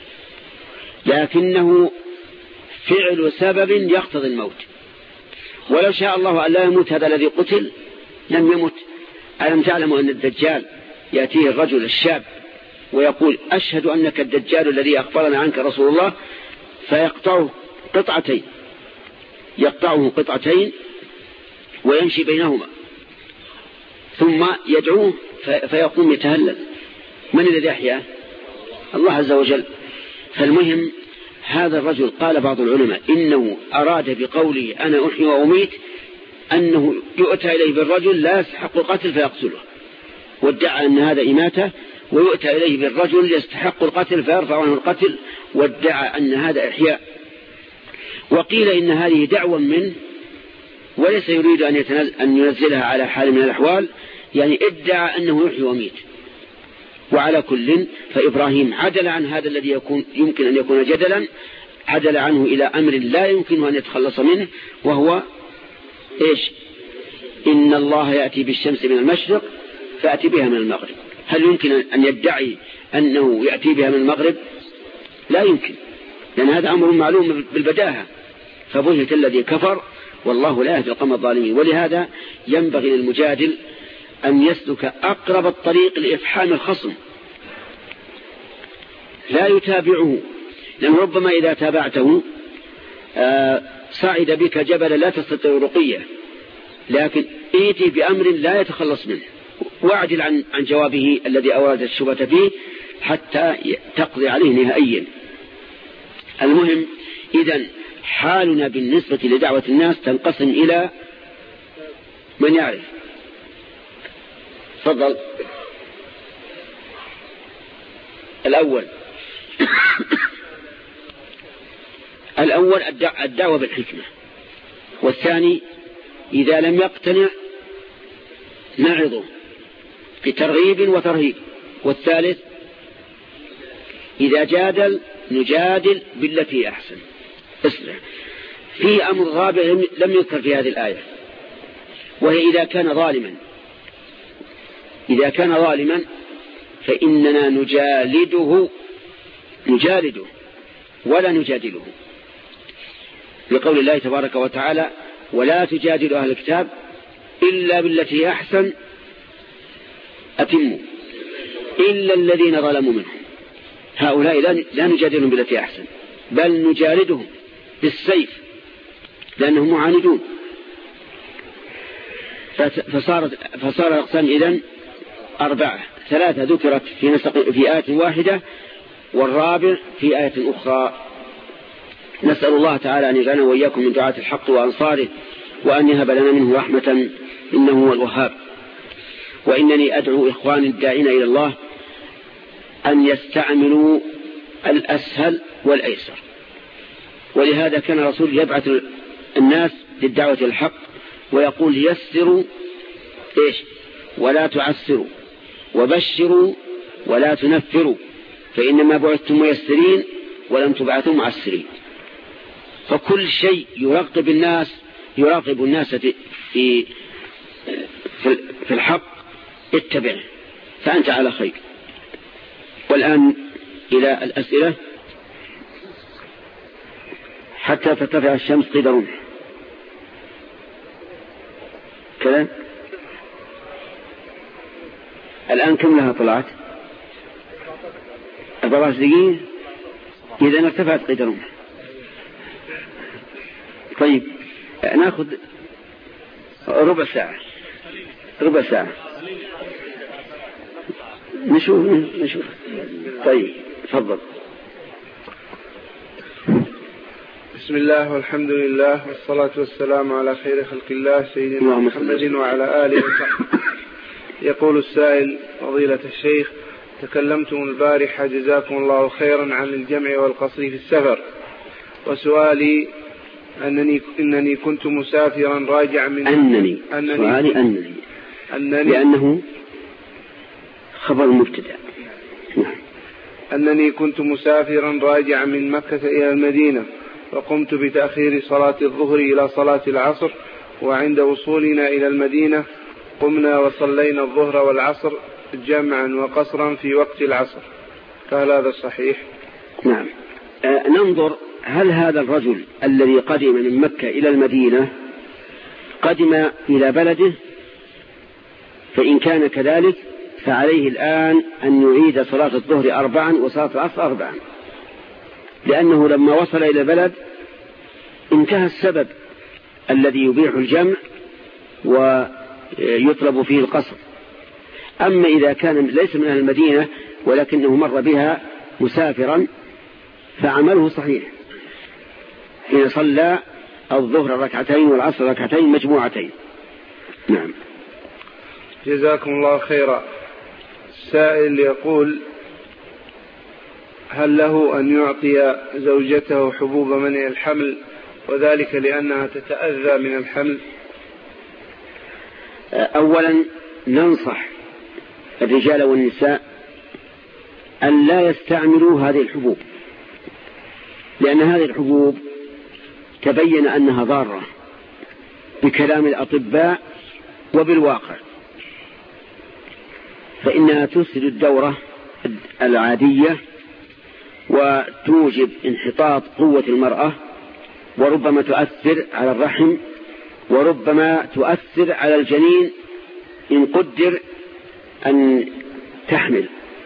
لكنه فعل سبب يقتضي الموت. ولو شاء الله أن لا يموت هذا الذي قتل لم يمت. ألم تعلموا أن الدجال يأتيه الرجل الشاب ويقول أشهد أنك الدجال الذي أخبرنا عنك رسول الله، فيقطعه قطعتين، يقطعه قطعتين ويمشي بينهما، ثم يدعوه فيقوم يتهلل. من الذي أحياه؟ الله عز وجل. فالمهم هذا الرجل قال بعض العلماء إنه أراد بقوله أنا أحيي وأميت أنه يؤتى إليه بالرجل لا يستحق القتل فيقتله، وادعى أن هذا إماتة، ويؤتى إليه بالرجل يستحق القتل فيرفع عنه القتل، وادعى أن هذا إحياء. وقيل إن هذه دعوة منه وليس يريد أن, أن ينزلها على حال من الأحوال، يعني ادعى أنه يحيي ويميت. وعلى كل فإبراهيم عدل عن هذا الذي يكون يمكن أن يكون جدلا، عدل عنه إلى أمر لا يمكن أن يتخلص منه، وهو إيش؟ إن الله يأتي بالشمس من المشرق فأتي بها من المغرب. هل يمكن أن يدعي أنه يأتي بها من المغرب؟ لا يمكن، لأن هذا أمر معلوم بالبداهة. فبهت الذي كفر والله لا يهدي القوم الظالمين. ولهذا ينبغي للمجادل أن يسلك أقرب الطريق لإفحام الخصم، لا يتابعه، لأن ربما إذا تابعته صعد بك جبل لا تستطيع رقيه، لكن ائتي بأمر لا يتخلص منه، واعدل عن, عن جوابه الذي أورد الشبهة فيه حتى تقضي عليه نهائيا. المهم إذن حالنا بالنسبة لدعوة الناس تنقسم إلى من يعرف. تفضل. الأول الأول الدعوة بالحكمة، والثاني إذا لم يقتنع نعظه بترغيب وترهيب، والثالث إذا جادل نجادل بالتي أحسن. اسمع، في أمر رابع لم يذكر في هذه الآية، وهي إذا كان ظالما إذا كان ظالما فإننا نجالده نجالده ولا نجادله، لقول الله تبارك وتعالى ولا تجادل أهل الكتاب إلا بالتي أحسن أتموا إلا الذين ظلموا منهم. هؤلاء لا نجادلهم بالتي أحسن، بل نجالدهم بالسيف لأنهم معاندون. فصارت فصار الأقسام إذن أربعة، ثلاثة ذكرت في نسق في آية واحدة، والرابع في آية أخرى. نسأل الله تعالى أن يجعلنا وإياكم من دعاة الحق وأنصاره، وأن يهب لنا منه رحمة إنه هو الوهاب. وإنني أدعو إخواني الداعين إلى الله أن يستعملوا الأسهل والأيسر، ولهذا كان الرسول يبعث الناس للدعوة الحق ويقول يسروا إيش ولا تعسروا، وبشروا ولا تنفروا، فإنما بعثتم ميسرين ولم تبعثوا معسرين. فكل شيء يرغب الناس يراقب الناس في في في الحق اتبعه، فأنت على خير. والآن إلى الأسئلة حتى ترتفع الشمس قيد رمح كذا. الآن كم لها طلعت؟ أربعة دقيقة. إذا ارتفعت قيد رمح. طيب ناخذ ربع ساعة ربع ساعة نشوف نشوف طيب تفضل. بسم الله والحمد لله والصلاة والسلام على خير خلق الله سيدنا محمد وعلى آله وصحبه. يقول السائل: فضيلة الشيخ، تكلمتم البارحة جزاكم الله خيرا عن الجمع والقصر في السفر، وسؤالي أنني إنني كنت مسافرا راجعا من أنني, أنني, سؤالي أنني أنني لأنه خبر مبتدأ. أنني كنت مسافرا راجعا من مكة إلى المدينة، وقمت بتأخير صلاة الظهر إلى صلاة العصر، وعند وصولنا إلى المدينة قمنا وصلينا الظهر والعصر جمعا وقصرا في وقت العصر. قال هذا صحيح؟ نعم. آه ننظر هل هذا الرجل الذي قدم من مكة إلى المدينة قدم إلى بلده، فإن كان كذلك فعليه الآن أن يعيد صلاة الظهر أربعا وصلاة العصر أربعا، لأنه لما وصل إلى البلد انتهى السبب الذي يبيح الجمع ويطلب فيه القصر. أما إذا كان ليس من أهل المدينة ولكنه مر بها مسافرا فعمله صحيح حين صلى الظهر ركعتين والعصر ركعتين مجموعتين. نعم. جزاكم الله خيرا. السائل يقول: هل له أن يعطي زوجته حبوب منع الحمل وذلك لأنها تتأذى من الحمل؟ أولا ننصح الرجال والنساء أن لا يستعملوا هذه الحبوب، لأن هذه الحبوب تبين أنها ضارة بكلام الأطباء وبالواقع، فإنها تفسد الدورة العادية وتوجب انحطاط قوة المرأة، وربما تؤثر على الرحم، وربما تؤثر على الجنين إن قدر أن تحمل.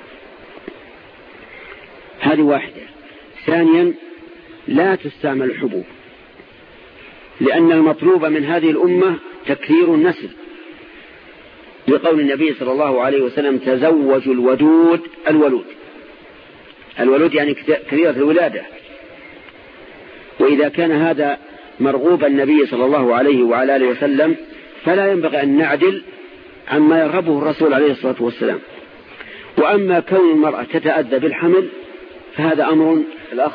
هذه واحدة. ثانيا لا تستعمل الحبوب، لأن المطلوب من هذه الأمة تكثير النسل، لقول النبي صلى الله عليه وسلم: تزوجوا الودود الولود. الولود يعني كثيرة الولادة. وإذا كان هذا مرغوب النبي صلى الله عليه وعلى آله وسلم فلا ينبغي أن نعدل عما يرغبه الرسول عليه الصلاة والسلام. وأما كون المرأة تتأذى بالحمل فهذا أمر. الأخ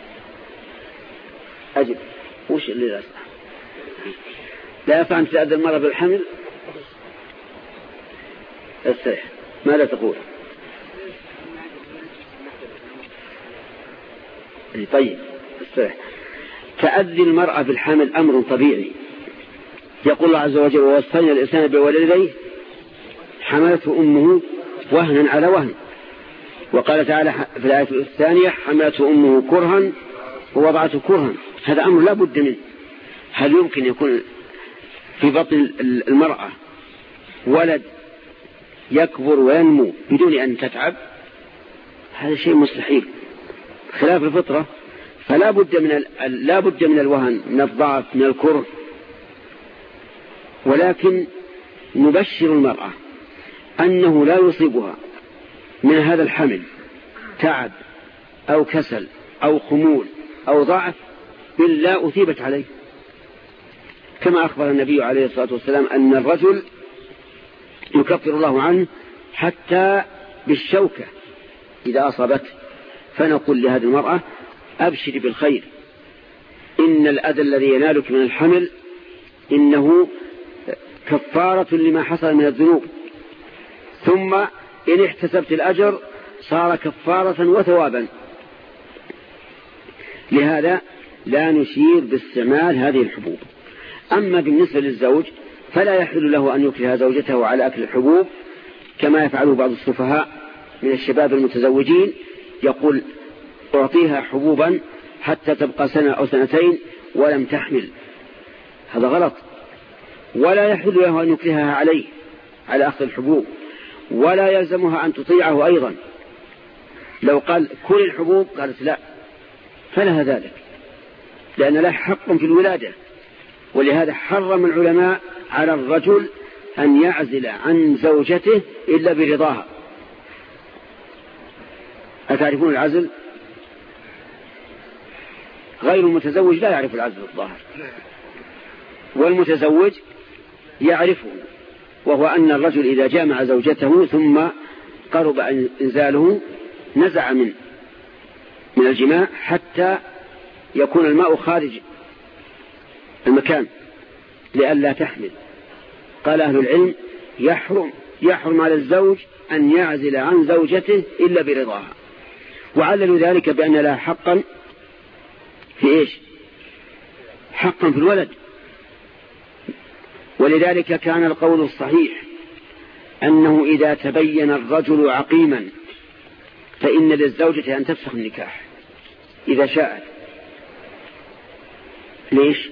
أجب. وش اللي لا يصح؟ لا يصح أن تتأذى المرأة بالحمل؟ استريح. ماذا تقول؟ طيب استريح. تأذي المرأة بالحمل أمر طبيعي. يقول الله عز وجل: ووصينا الإنسان بوالديه حملته أمه وهنا على وهن. وقال تعالى في الآية الثانية: حملته أمه كرها ووضعته كرها. هذا أمر لا بد منه. هل يمكن يكون في بطن المرأة ولد يكبر وينمو بدون أن تتعب؟ هذا شيء مستحيل، خلاف الفطرة. فلا بد من لا بد من الوهن، من الضعف، من الكره. ولكن نبشر المرأة أنه لا يصيبها من هذا الحمل تعب أو كسل أو خمول أو ضعف إلا أثيبت عليه، كما أخبر النبي عليه الصلاة والسلام أن الرجل يكفر الله عنه حتى بالشوكة إذا أصابته. فنقول لهذه المرأة: أبشر بالخير، إن الأذى الذي ينالك من الحمل إنه كفارة لما حصل من الذنوب، ثم إن احتسبت الأجر صار كفارة وثوابا. لهذا لا نشير باستعمال هذه الحبوب. أما بالنسبة للزوج فلا يحل له أن يكره زوجته على أكل الحبوب كما يفعله بعض السفهاء من الشباب المتزوجين، يقول: أعطيها حبوبا حتى تبقى سنة أو سنتين ولم تحمل. هذا غلط. ولا يحل له أن يكرهها عليه على أخذ الحبوب، ولا يلزمها أن تطيعه أيضا. لو قال: كل الحبوب، قالت لا، فلها ذلك، لأن له حق في الولادة. ولهذا حرم العلماء على الرجل أن يعزل عن زوجته إلا برضاها. أتعرفون العزل؟ غير المتزوج لا يعرف العزل الظاهر، والمتزوج يعرفه، وهو أن الرجل إذا جامع زوجته ثم قرب إنزاله نزع من من الجماع حتى يكون الماء خارج المكان لئلا تحمل. قال أهل العلم: يحرم يحرم على الزوج أن يعزل عن زوجته إلا برضاها، وعللوا ذلك بأن لها حقا في إيش؟ حقا في الولد. ولذلك كان القول الصحيح أنه إذا تبين الرجل عقيما فإن للزوجة أن تفسخ النكاح إذا شاءت. ليش؟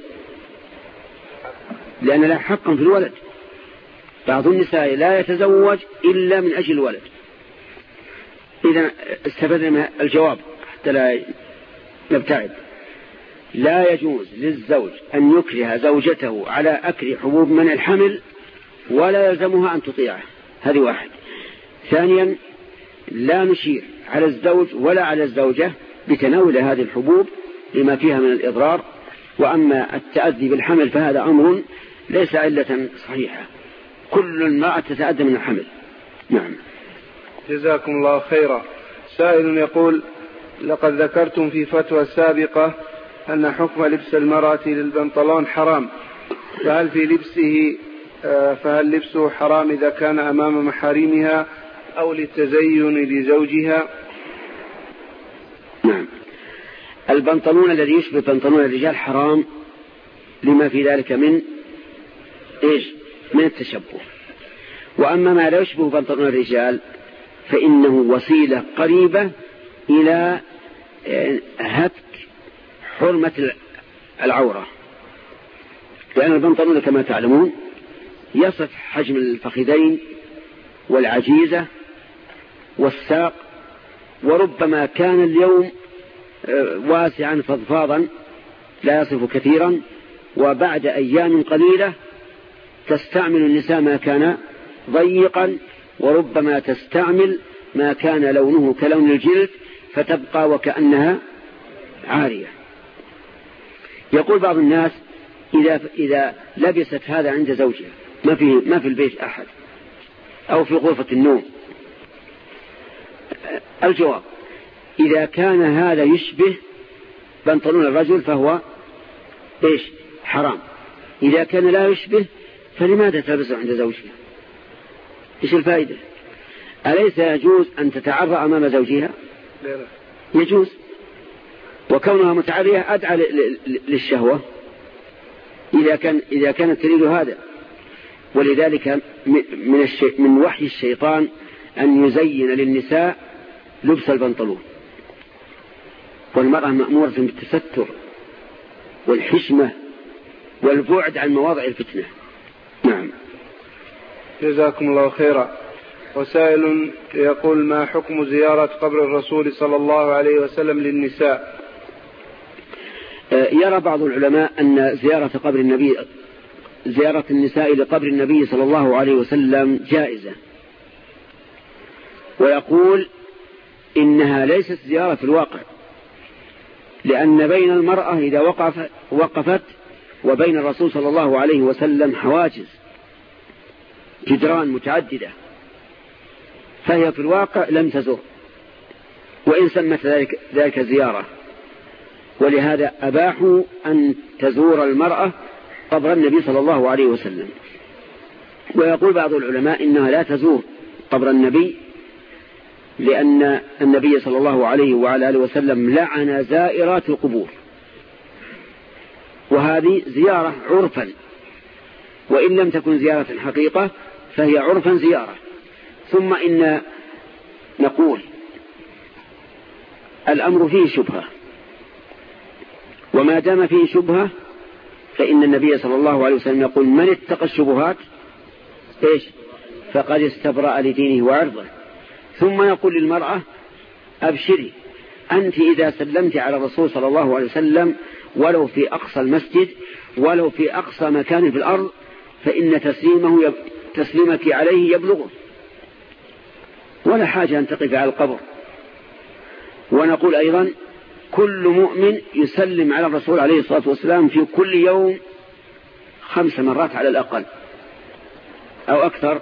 لأن لها حقا في الولد. بعض النساء لا يتزوج إلا من أجل الولد. إذا استفدنا الجواب حتى لا نبتعد. لا يجوز للزوج أن يكره زوجته على أكل حبوب منع الحمل ولا يلزمها أن تطيعه. هذه واحد. ثانيا لا نشير على الزوج ولا على الزوجة بتناول هذه الحبوب لما فيها من الإضرار. وأما التأذي بالحمل فهذا أمر ليس علة صحيحة، كل المرأة تتأذى من الحمل. نعم. جزاكم الله خيرا. سائل يقول: لقد ذكرتم في فتوى سابقة أن حكم لبس المرأة للبنطلون حرام، فهل في لبسه فهل لبسه حرام إذا كان أمام محارمها أو للتزين لزوجها؟ نعم. البنطلون الذي يشبه بنطلون الرجال حرام لما في ذلك من إيش؟ من التشبه. وأما ما لا يشبه بنطلون الرجال فإنه وسيلة قريبة إلى هتك حرمة العورة، لأن البنطلون كما تعلمون يصف حجم الفخذين والعجيزة والساق، وربما كان اليوم واسعا فضفاضا لا يصف كثيرا، وبعد أيام قليلة تستعمل النساء ما كان ضيقا، وربما تستعمل ما كان لونه كلون الجلد فتبقى وكأنها عارية. يقول بعض الناس: إذا, إذا لبست هذا عند زوجها ما في, ما في البيت أحد أو في غرفة النوم. الجواب: إذا كان هذا يشبه بنطلون الرجل فهو إيش؟ حرام. إذا كان لا يشبه فلماذا تلبسه عند زوجها؟ إيش الفائدة؟ أليس يجوز أن تتعرى أمام زوجها؟ يجوز، وكونها متعرية أدعى للشهوة إذا كان إذا كانت تريد هذا. ولذلك من الشي من وحي الشيطان أن يزين للنساء لبس البنطلون، والمرأة مأمورة بالتستر والحشمة والبعد عن مواضع الفتنة. نعم. جزاكم الله خيرا. وسائل يقول: ما حكم زيارة قبر الرسول صلى الله عليه وسلم للنساء؟ يرى بعض العلماء أن زيارة قبر النبي زيارة النساء لقبر النبي صلى الله عليه وسلم جائزة، ويقول إنها ليست زيارة في الواقع، لأن بين المرأة إذا وقف وقفت وبين الرسول صلى الله عليه وسلم حواجز جدران متعددة، فهي في الواقع لم تزر، وإن سمت ذلك, ذلك زيارة. ولهذا أباحوا أن تزور المرأة قبر النبي صلى الله عليه وسلم. ويقول بعض العلماء إنها لا تزور قبر النبي، لأن النبي صلى الله عليه وعلى آله وسلم لعن زائرات القبور، وهذه زيارة عرفا، وإن لم تكن زيارة حقيقة فهي عرفا زيارة. ثم إن نقول الأمر فيه شبهة، وما دام فيه شبهة فإن النبي صلى الله عليه وسلم يقول: من اتقى الشبهات إيش فقد استبرأ لدينه وعرضه. ثم يقول للمرأة: أبشري، أنت إذا سلمت على الرسول صلى الله عليه وسلم ولو في أقصى المسجد ولو في أقصى مكان في الأرض فإن تسليمه يب... تسليمك عليه يبلغه، ولا حاجة أن تقف على القبر. ونقول أيضا: كل مؤمن يسلم على الرسول عليه الصلاة والسلام في كل يوم خمس مرات على الأقل أو أكثر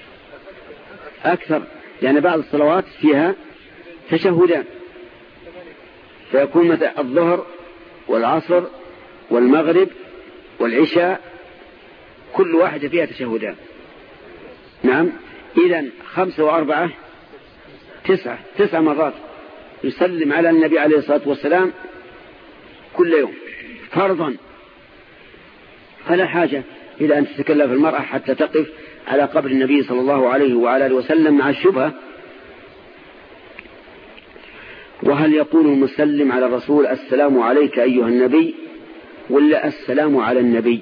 أكثر يعني بعض الصلوات فيها تشهدان، فيكون مثل الظهر والعصر والمغرب والعشاء كل واحدة فيها تشهدان. نعم. إذن خمسة وأربعة تسعة تسع مرات يسلم على النبي عليه الصلاة والسلام كل يوم فرضا، فلا حاجة إلى أن تتكلف المرأة حتى تقف على قبر النبي صلى الله عليه وعلى آله وسلم مع الشبهة. وهل يقول المسلم على الرسول السلام عليك أيها النبي ولا السلام على النبي؟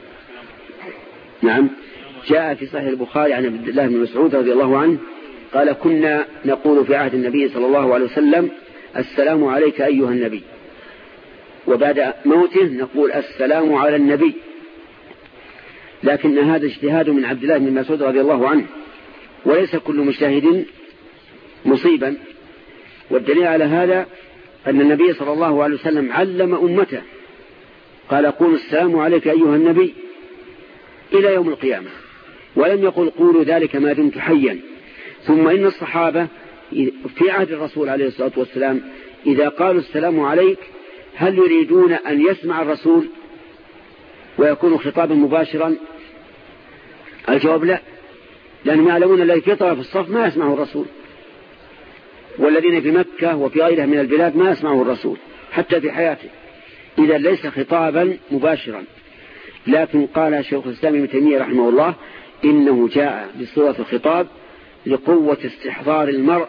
نعم. جاء في صحيح البخاري عن عبد الله بن مسعود رضي الله عنه قال كنا نقول في عهد النبي صلى الله عليه وسلم السلام عليك أيها النبي، وبعد موته نقول السلام على النبي، لكن هذا اجتهاد من عبد الله بن مسعود رضي الله عنه، وليس كل مجتهد مصيبا. والدليل على هذا أن النبي صلى الله عليه وسلم علم أمته قال قولوا السلام عليك أيها النبي إلى يوم القيامة، ولم يقل قولوا ذلك ما دمت حيا. ثم إن الصحابة في عهد الرسول عليه الصلاة والسلام إذا قالوا السلام عليك هل يريدون أن يسمع الرسول ويكون خطابا مباشرا؟ الجواب لا، لأنهم يعلمون الذي في طرف الصف ما يسمعه الرسول، والذين في مكة وفي غيرها من البلاد ما يسمعه الرسول حتى في حياته، إذا ليس خطابا مباشرا. لكن قال شيخ الإسلام ابن تيمية رحمه الله إنه جاء بصورة الخطاب لقوة استحضار المرء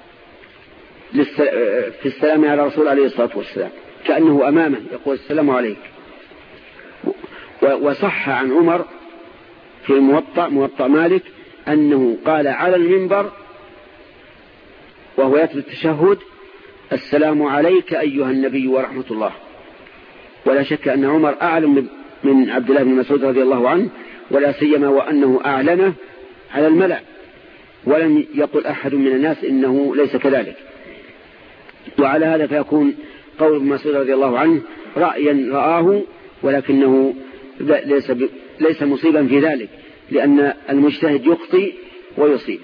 في السلام على الرسول عليه الصلاة والسلام، كأنه أمامه يقول السلام عليك. وصح عن عمر في الموطأ موطأ مالك أنه قال على المنبر وهو يتلو التشهد السلام عليك أيها النبي ورحمة الله. ولا شك أن عمر أعلم من عبد الله بن مسعود رضي الله عنه، ولا سيما وأنه أعلنه على الملأ، ولم يقل أحد من الناس إنه ليس كذلك. وعلى هذا فيكون قول ابن مسعود رضي الله عنه رأيا رآه، ولكنه ليس, ب... ليس مصيبا في ذلك، لأن المجتهد يخطئ ويصيب.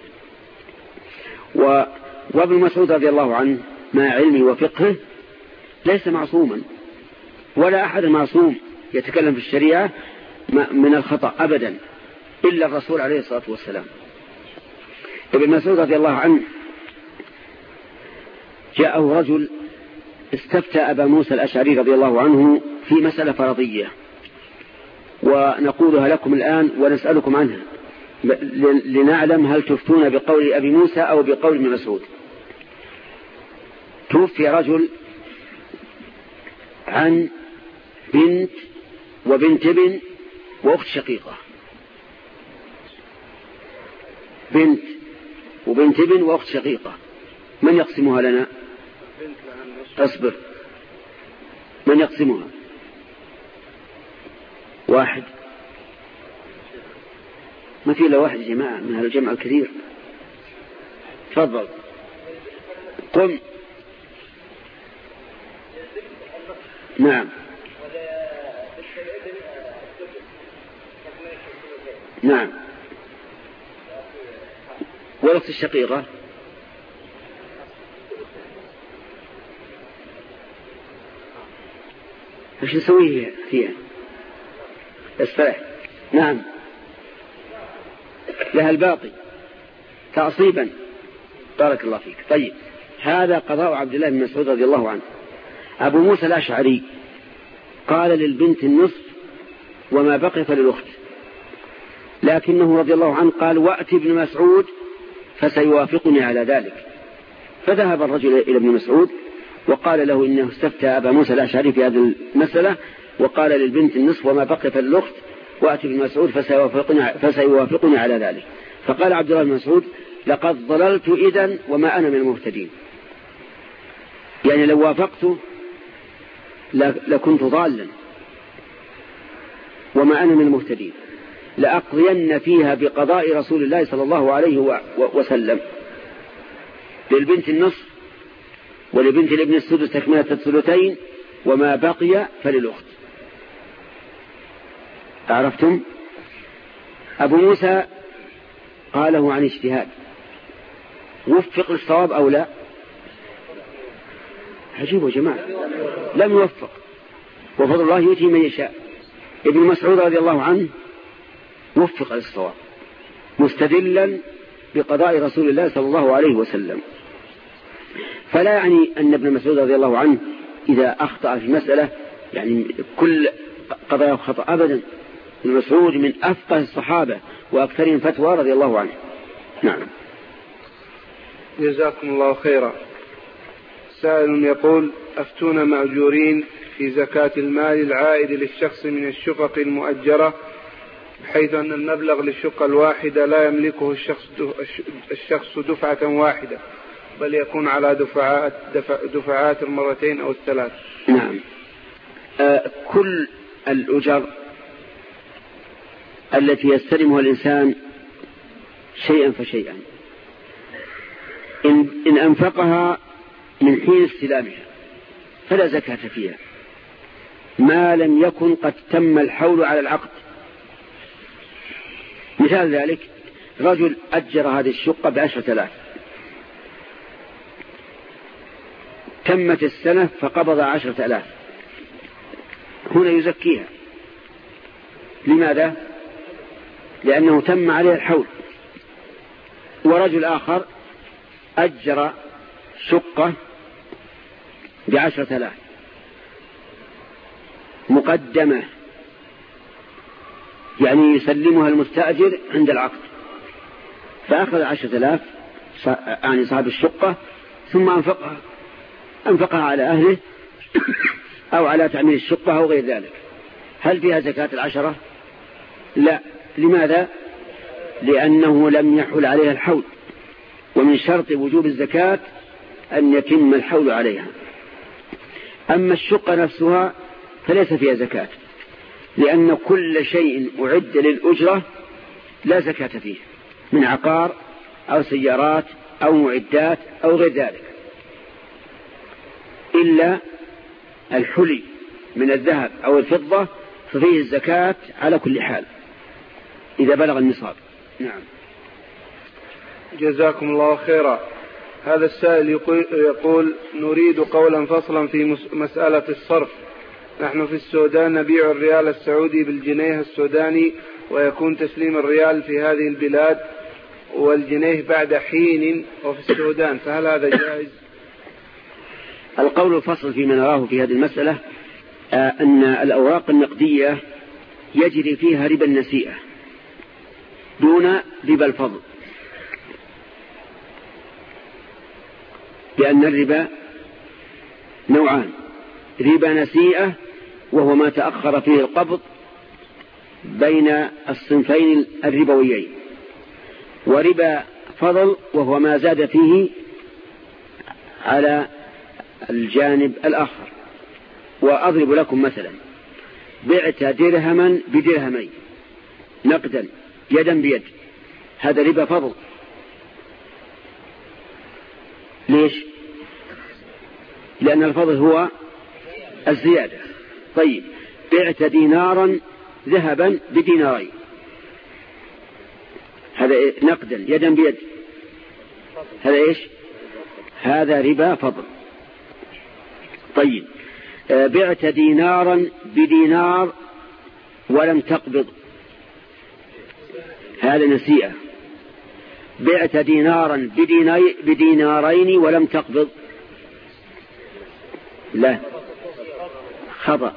و... وابن مسعود رضي الله عنه مع علمه وفقهه ليس معصوما، ولا أحد معصوم يتكلم في الشريعة من الخطأ أبدا إلا الرسول عليه الصلاة والسلام. ابن مسعود رضي الله عنه جاءه رجل استفتى أبا موسى الأشعري رضي الله عنه في مسألة فرضية، ونقولها لكم الآن ونسألكم عنها لنعلم هل تفتون بقول أبي موسى أو بقول ابن مسعود. توفي رجل عن بنت وبنت ابن وأخت شقيقة، بنت وبنت ابن وأخت شقيقة، من يقسمها لنا؟ أصبر، من يقسمها؟ واحد، ما في إلا واحد يا جماعة من هذا الجمع الكثير. تفضل قم. نعم نعم. والأخت الشقيقة ايش نسويه فيها؟ استرح. نعم لها الباقي تعصيبا. بارك الله فيك. طيب هذا قضاء عبد الله بن مسعود رضي الله عنه. أبو موسى الأشعري قال للبنت النصف وما بقي فللأخت، لكنه رضي الله عنه قال وأتي ابن مسعود فسيوافقني على ذلك. فذهب الرجل إلى ابن مسعود وقال له إنه استفتى أبا موسى الأشعري في هذه المسألة وقال للبنت النصف وما بقي فللأخت، وأتي ابن مسعود فسيوافقني, فسيوافقني على ذلك. فقال عبد الله بن مسعود لقد ضللت إذن وما أنا من المهتدين، يعني لو وافقت لكنت ضالا وما أنا من المهتدين، لأقضين فيها بقضاء رسول الله صلى الله عليه وسلم. للبنت النصف ولبنت الابن السدس تكملة الثلثين وما بقي فللأخت. عرفتم؟ أبو موسى قاله عن اجتهاد، وفق للصواب أو لا؟ عجيب يا جماعة، لم يوفق، وفضل الله يؤتي من يشاء. ابن مسعود رضي الله عنه وفق للصواب مستدلا بقضاء رسول الله صلى الله عليه وسلم. فلا يعني أن ابن مسعود رضي الله عنه إذا أخطأ في مسألة يعني كل قضايا خطأ أبدا. ابن مسعود من أفقه الصحابة وأكثرهم فتوى رضي الله عنه. نعم. جزاكم الله خيرا. سائل يقول: أفتونا مأجورين في زكاة المال العائد للشخص من الشقق المؤجرة، بحيث أن المبلغ للشقة الواحدة لا يملكه الشخص الشخص دفعة واحدة، بل يكون على دفعات دفع دفعات المرتين أو الثلاث. نعم. آه كل الأجر التي يستلمها الإنسان شيئا فشيئا إن, إن أنفقها من حين استلامها فلا زكاة فيها ما لم يكن قد تم الحول على العقد. مثال ذلك: رجل أجر هذه الشقة بعشرة آلاف، تمت السنة فقبض عشرة آلاف، هنا يزكيها. لماذا؟ لأنه تم عليه الحول. ورجل آخر أجر شقة بعشرة آلاف مقدمة، يعني يسلمها المستأجر عند العقد، فأخذ عشرة آلاف يعني صاحب الشقة ثم أنفقها أنفقها على أهله أو على تعمير الشقة أو غير ذلك. هل فيها زكاة العشرة؟ لا. لماذا؟ لأنه لم يحول عليها الحول، ومن شرط وجوب الزكاة أن يتم الحول عليها. أما الشقة نفسها فليس فيها زكاة، لأن كل شيء أعد للأجرة لا زكاة فيه، من عقار أو سيارات أو معدات أو غير ذلك، إلا الحلي من الذهب أو الفضة ففيه الزكاة على كل حال إذا بلغ النصاب. نعم. جزاكم الله خيرا. هذا السائل يقول: نريد قولا فصلا في مسألة الصرف. نحن في السودان نبيع الريال السعودي بالجنيه السوداني، ويكون تسليم الريال في هذه البلاد والجنيه بعد حين وفي السودان، فهل هذا جائز؟ القول الفصل فيما نراه في هذه المسألة أن الأوراق النقدية يجري فيها ربا النسيئة دون ربا الفضل، لأن الربا نوعان: ربا نسيئة وهو ما تأخر فيه القبض بين الصنفين الربويين، وربا فضل وهو ما زاد فيه على الجانب الآخر. وأضرب لكم مثلا: بعت درهما بدرهمين نقدا يدا بيد، هذا ربا فضل. ليش؟ لأن الفضل هو الزيادة. طيب، بعت دينارا ذهبا بدينارين، هذا نقدا يدا بيد، هذا إيش؟ هذا ربا فضل. طيب، بعت دينارا بدينار ولم تقبض، هذا نسيئة. بعت دينارا بدينارين ولم تقبض، لا، خطأ.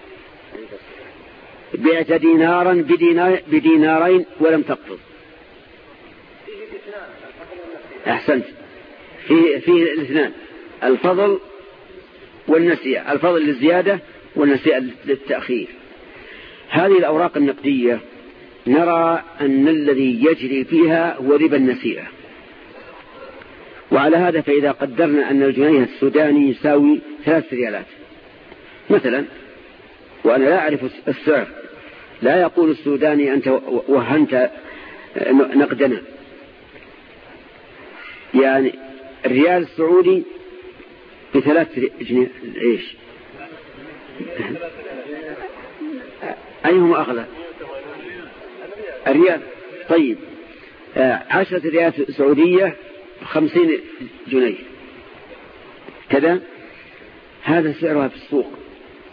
بعت دينارا بدينار بدينارين ولم تقبض، أحسنت، فيه فيه الاثنان، الفضل والنسيئة، الفضل للزيادة والنسيئة للتأخير. هذه الأوراق النقدية نرى أن الذي يجري فيها هو ربا النسيئة. وعلى هذا فإذا قدرنا أن الجنيه السوداني يساوي ثلاث ريالات مثلا، وأنا لا أعرف السعر، لا يقول السوداني أنت وهنت نقدنا، يعني الريال السعودي بثلاث جنيه إيش؟ أيهما أغلى؟ الريال. طيب، عشرة ريالات سعودية خمسين جنيه كذا، هذا سعرها في السوق.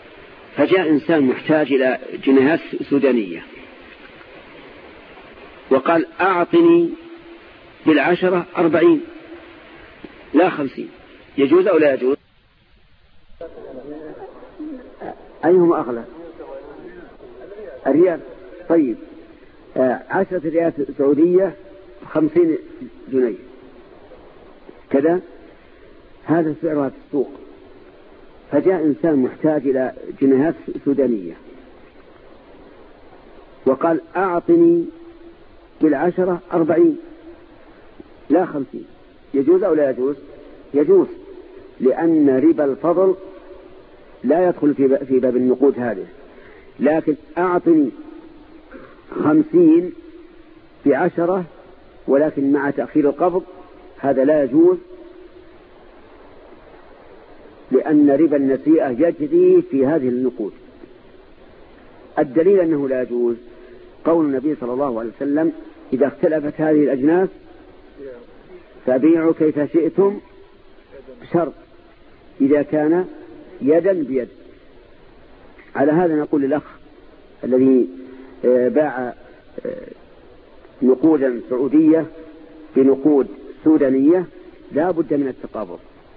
فجاء إنسان محتاج إلى جنيهات سودانية وقال أعطني بالعشرة أربعين لا خمسين، يجوز أو لا يجوز؟ أيهما أغلى؟ الريال. طيب عشرة ريال سعودية خمسين جنيه كذا، هذا سعرها في السوق. فجاء إنسان محتاج إلى جنيهات سودانية وقال أعطني بالعشرة أربعين لا خمسين، يجوز أو لا يجوز؟ يجوز، لأن ربا الفضل لا يدخل في باب النقود هذه. لكن أعطني خمسين بعشرة ولكن مع تأخير القبض، هذا لا يجوز، لأن ربا النسيئة يجري في هذه النقود. الدليل أنه لا يجوز قول النبي صلى الله عليه وسلم إذا اختلفت هذه الأجناس فبيعوا كيف شئتم، شرط إذا كان يدا بيد. على هذا نقول للأخ الذي باع نقودا سعودية بنقود سودانية لا بد من التقابض.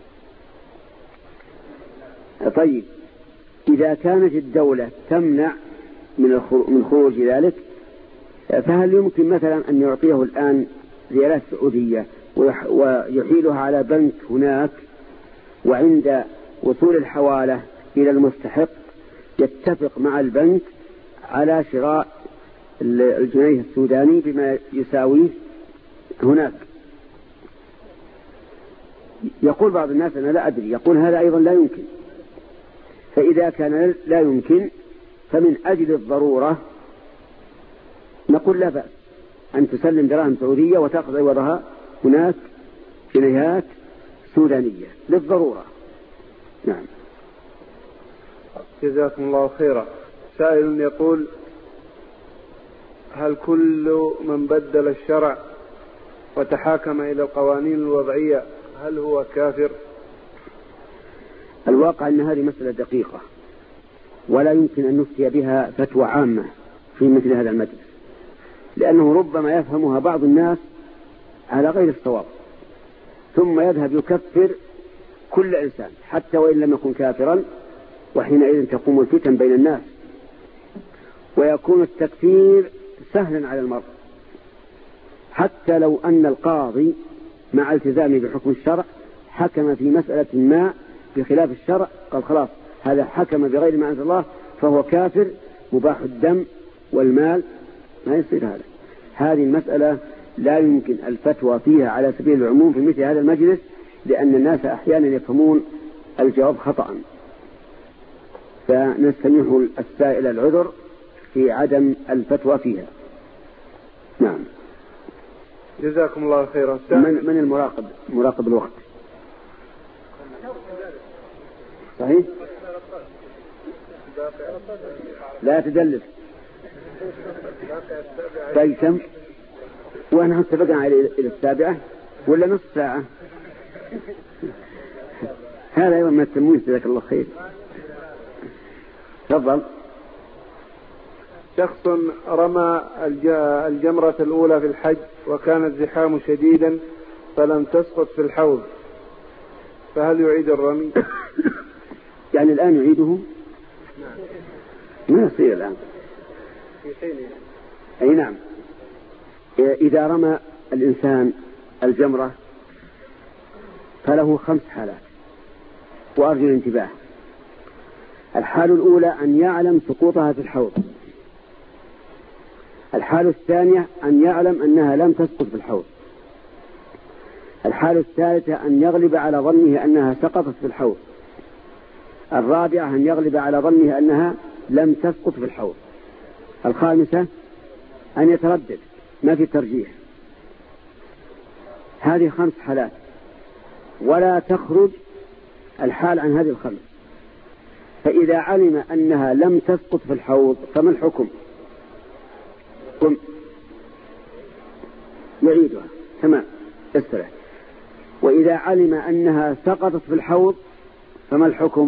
طيب إذا كانت الدولة تمنع من خروج ذلك، فهل يمكن مثلا أن يعطيه الآن ريالات سعودية ويحيلها على بنك هناك، وعند وصول الحوالة إلى المستحق يتفق مع البنك على شراء الجنيه السوداني بما يساويه هناك؟ يقول بعض الناس أنا لا أدري، يقول هذا أيضا لا يمكن. فإذا كان لا يمكن فمن أجل الضرورة نقول لا بأس أن تسلم دراهم سعودية وتأخذ عوضها هناك جنيهات سودانية للضرورة. نعم. جزاكم الله خيرا. سائل يقول هل كل من بدل الشرع وتحاكم إلى القوانين الوضعية هل هو كافر؟ الواقع أن هذه مسألة دقيقة ولا يمكن أن نفتي بها فتوى عامة في مثل هذا المجلس، لأنه ربما يفهمها بعض الناس على غير الصواب ثم يذهب يكفر كل إنسان حتى وإن لم يكن كافرا، وحينئذ تقوم الفتن بين الناس ويكون التكفير سهلا على المرء، حتى لو أن القاضي مع التزامه بحكم الشرع حكم في مسألة ما بخلاف الشرع، قال خلاص هذا حكم بغير ما أنزل الله فهو كافر مباح الدم والمال، ما يصير هذا. هذه المسألة لا يمكن الفتوى فيها على سبيل العموم في مثل هذا المجلس، لأن الناس أحيانا يفهمون الجواب خطأ، فنستميح السائل العذر في عدم الفتوى فيها. نعم. جزاكم الله خيرا. من, من المراقب مراقب الوقت؟ صحيح؟ لا تدلس. طيب كم؟ وانا اتفقنا الى السابعة ولا نصف ساعة؟ هذا ايضا ما التمويل. جزاك الله خير. تفضل. شخص رمى الجمرة الأولى في الحج وكان الزحام شديدا فلم تسقط في الحوض، فهل يعيد الرمي؟ يعني الآن يعيده؟ ما يصير الآن. أي نعم. إذا رمى الإنسان الجمرة فله خمس حالات وأرجو الانتباه. الحال الأولى أن يعلم سقوطها في الحوض. الحال الثانية أن يعلم أنها لم تسقط في الحوض. الحال الثالثة أن يغلب على ظنه أنها سقطت في الحوض. الرابعة أن يغلب على ظنه أنها لم تسقط في الحوض. الخامسة أن يتردد، ما في ترجيح. هذه خمس حالات ولا تخرج الحال عن هذه الخمس. فإذا علم أنها لم تسقط في الحوض فما الحكم؟ قم يعيدها تمام استرح. وإذا علم أنها سقطت في الحوض فما الحكم؟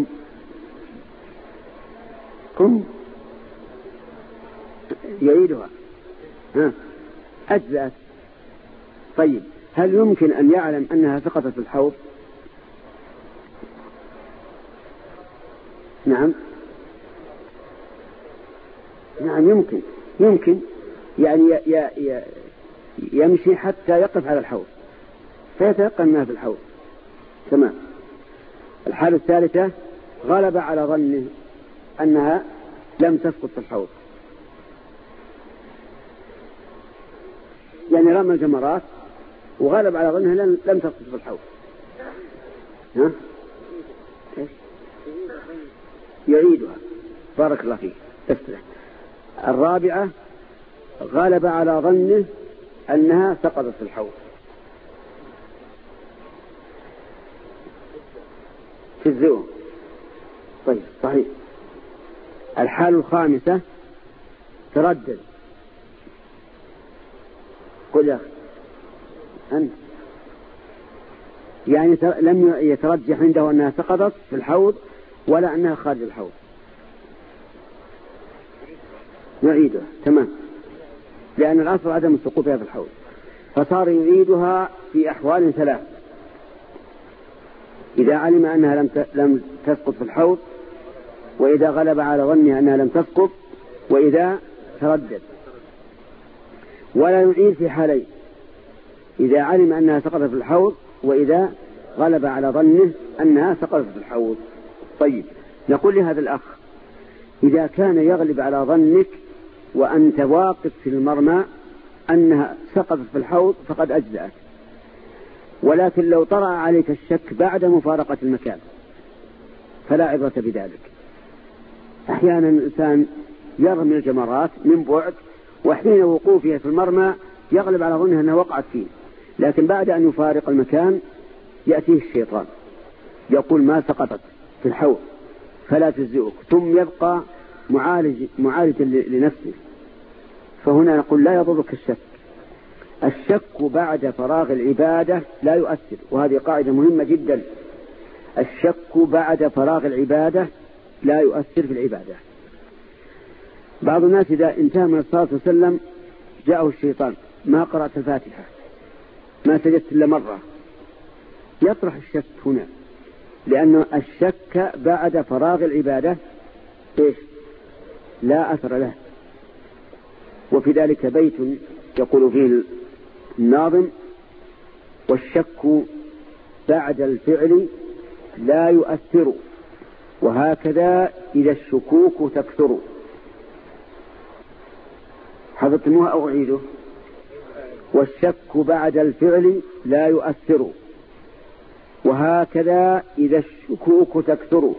قم يعيدها. ها أجزأت. طيب هل يمكن أن يعلم أنها سقطت في الحوض؟ نعم نعم يمكن يمكن يعني ي ي يمشي حتى يقف على الحوض فيتيقن أنها في الحوض. تمام. الحالة الثالثة غلب على ظنه أنها لم تسقط في الحوض، يعني رمى الجمرات وغلب على ظنه لم تسقط في الحوض. ها؟ يعيدها. بارك الله فيك. استرح. الرابعة غلب على ظنه أنها سقطت في الحوض في الزوم. طيب صحيح. الحالة الخامسة تردد. قل يا أخي أنت يعني لم يترجح عنده أنها سقطت في الحوض ولا أنها خارج الحوض. نعيدها. تمام. لأن الأصل عدم سقوطها في الحوض، فصار يعيدها في أحوال ثلاث: إذا علم أنها لم لم تسقط في الحوض، وإذا غلب على ظنه أنها لم تسقط، وإذا تردد. ولا يعيد في حالين: إذا علم أنها سقطت في الحوض، وإذا غلب على ظنه أنها سقطت في الحوض. طيب نقول لهذا الأخ: إذا كان يغلب على ظنك وأنت واقف في المرمى أنها سقطت في الحوض فقد أجزأت، ولكن لو طرأ عليك الشك بعد مفارقة المكان فلا عبرة بذلك. أحيانا الإنسان يرمي الجمرات من بعد، وحين وقوفه في المرمى يغلب على ظنه أنها وقعت فيه، لكن بعد أن يفارق المكان يأتيه الشيطان يقول ما سقطت في الحوض فلا تجزئك، ثم يبقى معالج معالجا لنفسه. فهنا نقول لا يضرك الشك. الشك بعد فراغ العبادة لا يؤثر، وهذه قاعدة مهمة جدا. الشك بعد فراغ العبادة لا يؤثر في العبادة. بعض الناس إذا انتهى من الصلاة والسلام جاءه الشيطان: ما قرأت الفاتحة، ما سجدت إلا مرة، يطرح الشك هنا، لأن الشك بعد فراغ العبادة إيش؟ لا أثر له. وفي ذلك بيت يقول فيه الناظم: والشك بعد الفعل لا يؤثر، وهكذا إذا الشكوك تكثر. حفظتموها أو أعيده؟ والشك بعد الفعل لا يؤثر، وهكذا إذا الشكوك تكثر.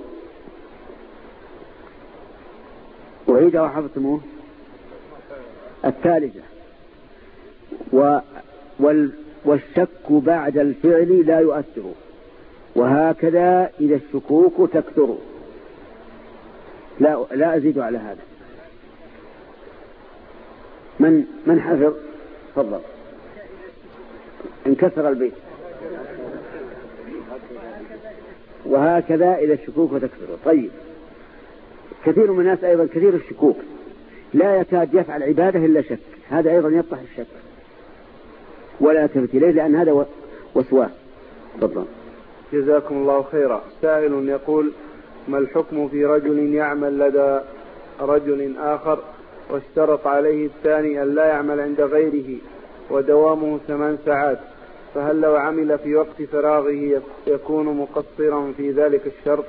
أعيده وحفظتموه؟ الثالثة: و وال والشك بعد الفعل لا يؤثر، وهكذا إذا الشكوك تكثر. لا لا أزيد على هذا. من من حفظ؟ تفضل. انكسر البيت. وهكذا إذا الشكوك تكثر. طيب، كثير من الناس أيضا كثير الشكوك، لا يكاد يفعل عبادة إلا شك، هذا أيضا يطرح الشك ولا يلتفت إليه لأن هذا وسواس. تفضل. جزاكم الله خيرا. سائل يقول: ما الحكم في رجل يعمل لدى رجل آخر واشترط عليه الثاني أن لا يعمل عند غيره ودوامه ثمان ساعات، فهل لو عمل في وقت فراغه يكون مقصرا في ذلك الشرط؟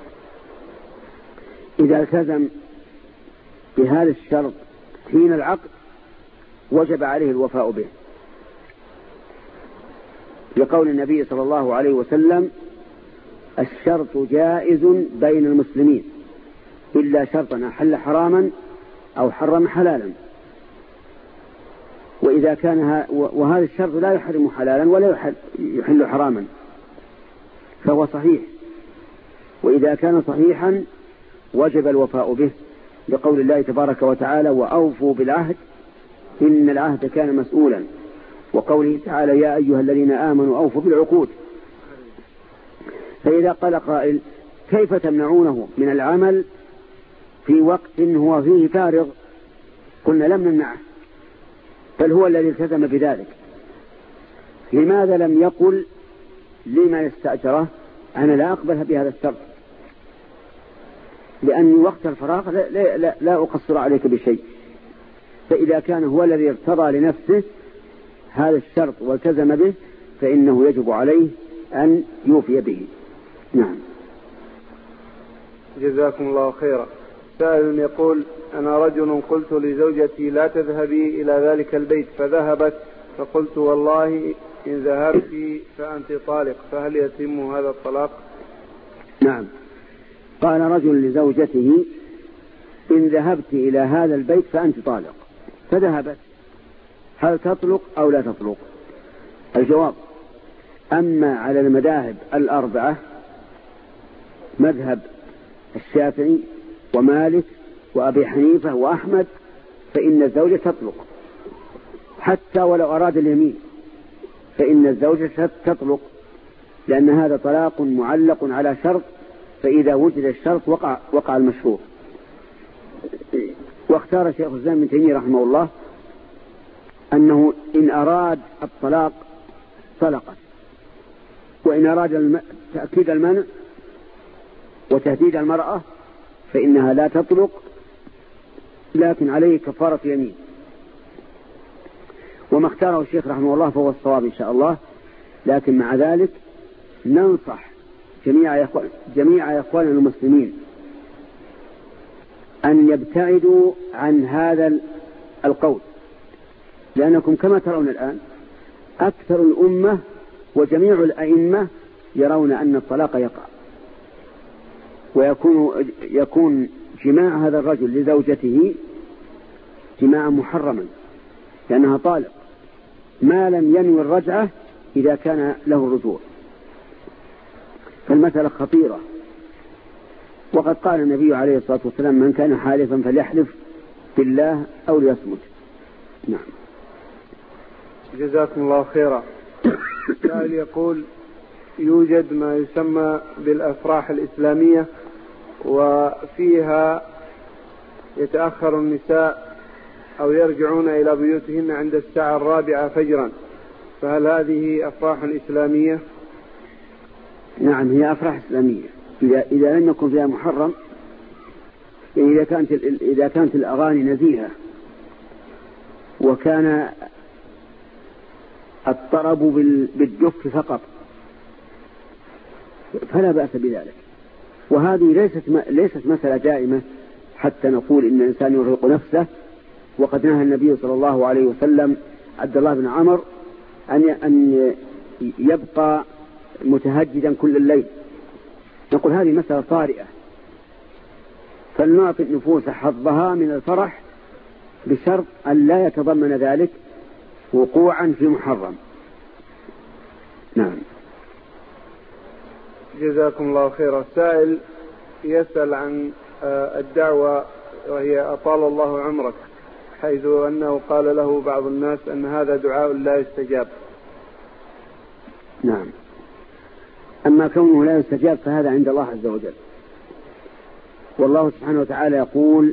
إذا التزم بهذا الشرط حين العقد وجب عليه الوفاء به، لقول النبي صلى الله عليه وسلم: الشرط جائز بين المسلمين إلا شرطا أحل حراما أو حرم حلالا. وإذا كان وهذا الشرط لا يحرم حلالا ولا يحل, يحل حراما فهو صحيح، وإذا كان صحيحا وجب الوفاء به، لقول الله تبارك وتعالى: وأوفوا بالعهد إن العهد كان مسؤولا، وقوله تعالى: يا أيها الذين آمنوا أوفوا بالعقود. فإذا قال قائل: كيف تمنعونه من العمل في وقت هو فيه فارغ؟ قلنا: لم نمنعه، بل هو الذي التزم بذلك. لماذا لم يقل لمن استأجره أنا لا أقبل بهذا الشرط، لأني وقت الفراغ لا, لا, لا, لا أقصر عليك بشيء. فإذا كان هو الذي ارتضى لنفسه هذا الشرط والتزم به فإنه يجب عليه أن يوفي به. نعم. جزاكم الله خيرا. سائل يقول أنا رجل قلت لزوجتي لا تذهبي إلى ذلك البيت فذهبت، فقلت والله إن ذهبت فأنت طالق، فهل يتم هذا الطلاق؟ نعم. قال رجل لزوجته إن ذهبت إلى هذا البيت فأنت طالق، فذهبت، هل تطلق أو لا تطلق؟ الجواب أما على المذاهب الأربعة مذهب الشافعي ومالك وأبي حنيفة وأحمد فإن الزوجة تطلق حتى ولو أراد اليمين، فإن الزوجة تطلق، لأن هذا طلاق معلق على شرط، فإذا وجد الشرط وقع, وقع المشروط. واختار شيخ الإسلام ابن تيمية رحمه الله أنه إن أراد الطلاق طلقت، وإن أراد الم... تأكيد المنع وتهديد المرأة فإنها لا تطلق، لكن عليه كفارة يمين. وما اختاره الشيخ رحمه الله فهو الصواب إن شاء الله، لكن مع ذلك ننصح جميع جميع إخوان المسلمين أن يبتعدوا عن هذا القول، لأنكم كما ترون الآن أكثر الأمة وجميع الأئمة يرون أن الطلاق يقع، ويكون يكون جماع هذا الرجل لزوجته جماعا محرما لأنها طالق ما لم ينوي الرجعة إذا كان له الرجوع. فالمسألة خطيرة، وقد قال النبي عليه الصلاة والسلام من كان حالفا فليحلف بالله أو ليصمت. نعم. جزاكم الله خيرا. سائل يقول يوجد ما يسمى بالأفراح الإسلامية وفيها يتأخر النساء أو يرجعون إلى بيوتهن عند الساعة الرابعة فجرا، فهل هذه أفراح إسلامية؟ نعم هي أفراح إسلامية إذا, إذا لم يكن فيها محرم، يعني إذا كانت, إذا كانت الأغاني نزيهة وكان الطرب بالدف فقط فلا بأس بذلك. وهذه ليست ليست مسألة دائمة حتى نقول إن الإنسان يرهق نفسه، وقد نهى النبي صلى الله عليه وسلم عبد الله بن عمر أن أن يبقى متهجدا كل الليل. نقول هذه مسألة طارئة، فلنعطي النفوس حظها من الفرح بشرط أن لا يتضمن ذلك وقوعا في محرم. نعم. جزاكم الله خيرا. سائل يسأل عن الدعوة وهي أطال الله عمرك، حيث أنه قال له بعض الناس أن هذا دعاء لا يستجاب. نعم. أما كونه لا يستجاب فهذا عند الله عز وجل، والله سبحانه وتعالى يقول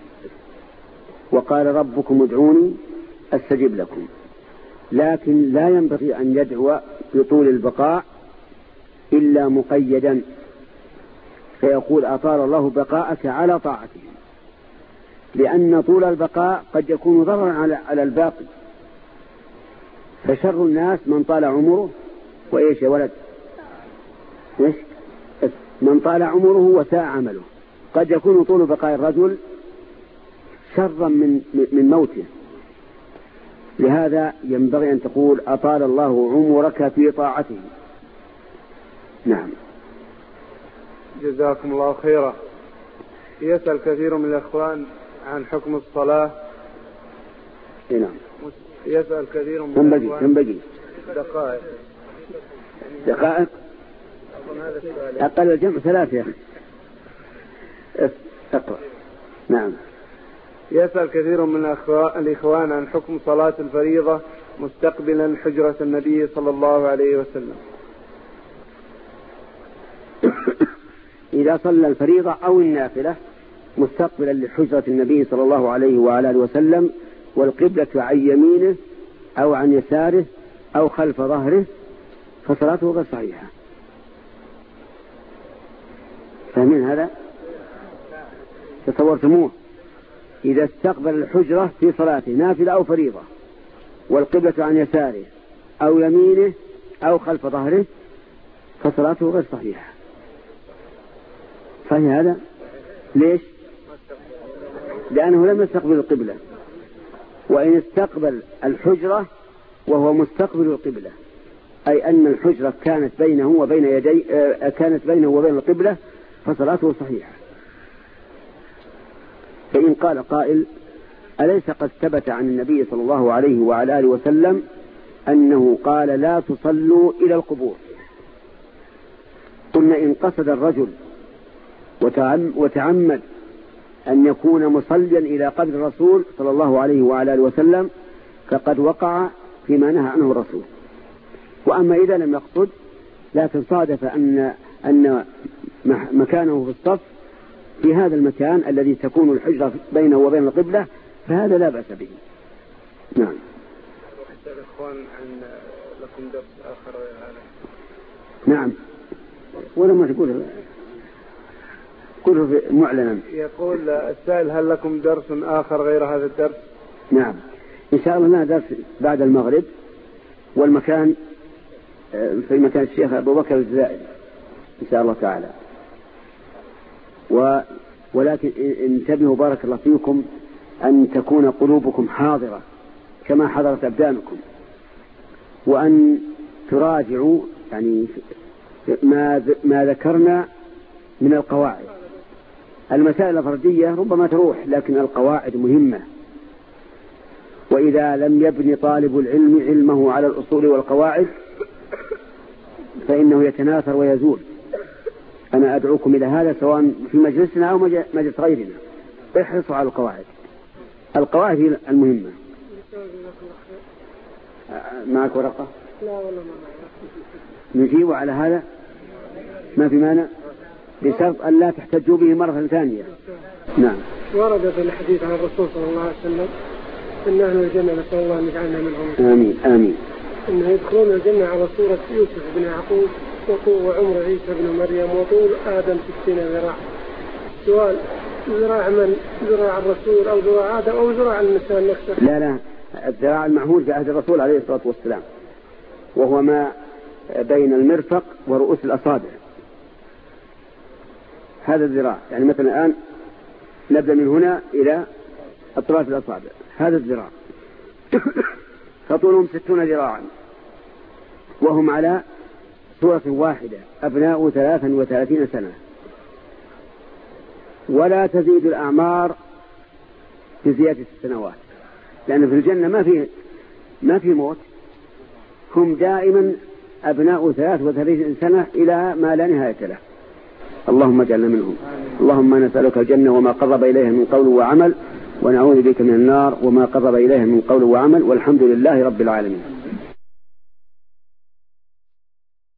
وقال ربكم ادعوني أستجب لكم، لكن لا ينبغي أن يدعو بطول البقاء إلا مقيدا، فيقول أطال الله بقاءك على طاعته، لأن طول البقاء قد يكون ضررا على الباقي. فشر الناس من طال عمره وإيش يا ولد إيش من طال عمره وساء عمله. قد يكون طول بقاء الرجل شرا من من موته، لهذا ينبغي أن تقول أطال الله عمرك في طاعته. نعم. جزاكم الله خيرا. يسأل كثير من الأخوان عن حكم الصلاة. نعم. يسأل كثير من الأخوان الأخوان بقي دقائق دقائق أقل الجمع ثلاثة. اقرأ. نعم. يسأل كثير من الإخوان عن حكم صلاة الفريضة مستقبلا حجرة النبي صلى الله عليه وسلم. إذا صلى الفريضة أو النافلة مستقبلا لحجرة النبي صلى الله عليه وعلى آله وسلم والقبلة عن يمينه أو عن يساره أو خلف ظهره فصلاته غير صحيحة. فاهمين هذا؟ تصورتموه؟ إذا استقبل الحجرة في صلاته نافلة أو فريضة والقبلة عن يساره أو يمينه أو خلف ظهره فصلاته غير صحيحة. فهي هذا ليش؟ لأنه لم يستقبل القبلة. وإن استقبل الحجرة وهو مستقبل القبلة أي أن الحجرة كانت بينه وبين يدي كانت بينه وبين القبلة فصلاته صحيحة. فإن قال قائل أليس قد ثبت عن النبي صلى الله عليه وعلى آله وسلم أنه قال لا تصلوا إلى القبور؟ قلنا إن قصد الرجل وتعمد أن يكون مصليا إلى قبر الرسول صلى الله عليه وعلى آله وسلم فقد وقع فيما نهى عنه الرسول. وأما إذا لم يقصد لكن صادف أن أن مكانه في الصف في هذا المكان الذي تكون الحجرة بينه وبين القبلة فهذا لا بأس به. نعم. الإخوان عن لكم درس آخر هذا. نعم. ولا ما تقول كله معلنا. يقول السائل هل لكم درس آخر غير هذا الدرس؟ نعم إن شاء الله لنا درس بعد المغرب والمكان في مكان الشيخ أبو بكر الزائد إن شاء الله تعالى. و ولكن انتبهوا بارك الله فيكم أن تكون قلوبكم حاضرة كما حضرت أبدانكم وأن تراجعوا يعني ما ما ذكرنا من القواعد. المسائل الفردية ربما تروح لكن القواعد مهمة. وإذا لم يبني طالب العلم علمه على الأصول والقواعد فإنه يتناثر ويزول. أنا أدعوكم إلى هذا سواء في مجلسنا أو مجلس غيرنا. احرصوا على القواعد. القواعد هي المهمة. معك ورقة؟ لا والله ما معي. نجيب على هذا ما في مانع بشرط أن لا تحتجوا به مرة ثانية. نعم. ورد في الحديث عن الرسول صلى الله عليه وسلم إن أهل الجنة نسأل الله أن يجعلنا منهم. آمين آمين. إنه يدخلون الجنة على صورة يوسف بن يعقوب وعمر عيسى بن مريم وطول آدم ستين ذراع. سؤال ذراع من؟ ذراع الرسول أو ذراع آدم أو ذراع الإنسان نفسه؟ لا لا الذراع المعهود في عهد الرسول عليه الصلاة والسلام وهو ما بين المرفق ورؤوس الأصابع. هذا الذراع يعني مثلا الآن نبدأ من هنا إلى أطراف الأصابع هذا الذراع فطولهم ستون ذراعا وهم على صورة واحدة أبناء ثلاثا وثلاثين سنة ولا تزيد الأعمار بزيادة السنوات لأن في الجنة ما في ما في موت. هم دائما أبناء ثلاث وثلاثين سنة إلى ما لا نهاية له. اللهم اجعلنا منهم. اللهم نسألك الجنة وما قرب إليها من قول وعمل ونعوذ بك من النار وما قرب إليها من قول وعمل والحمد لله رب العالمين.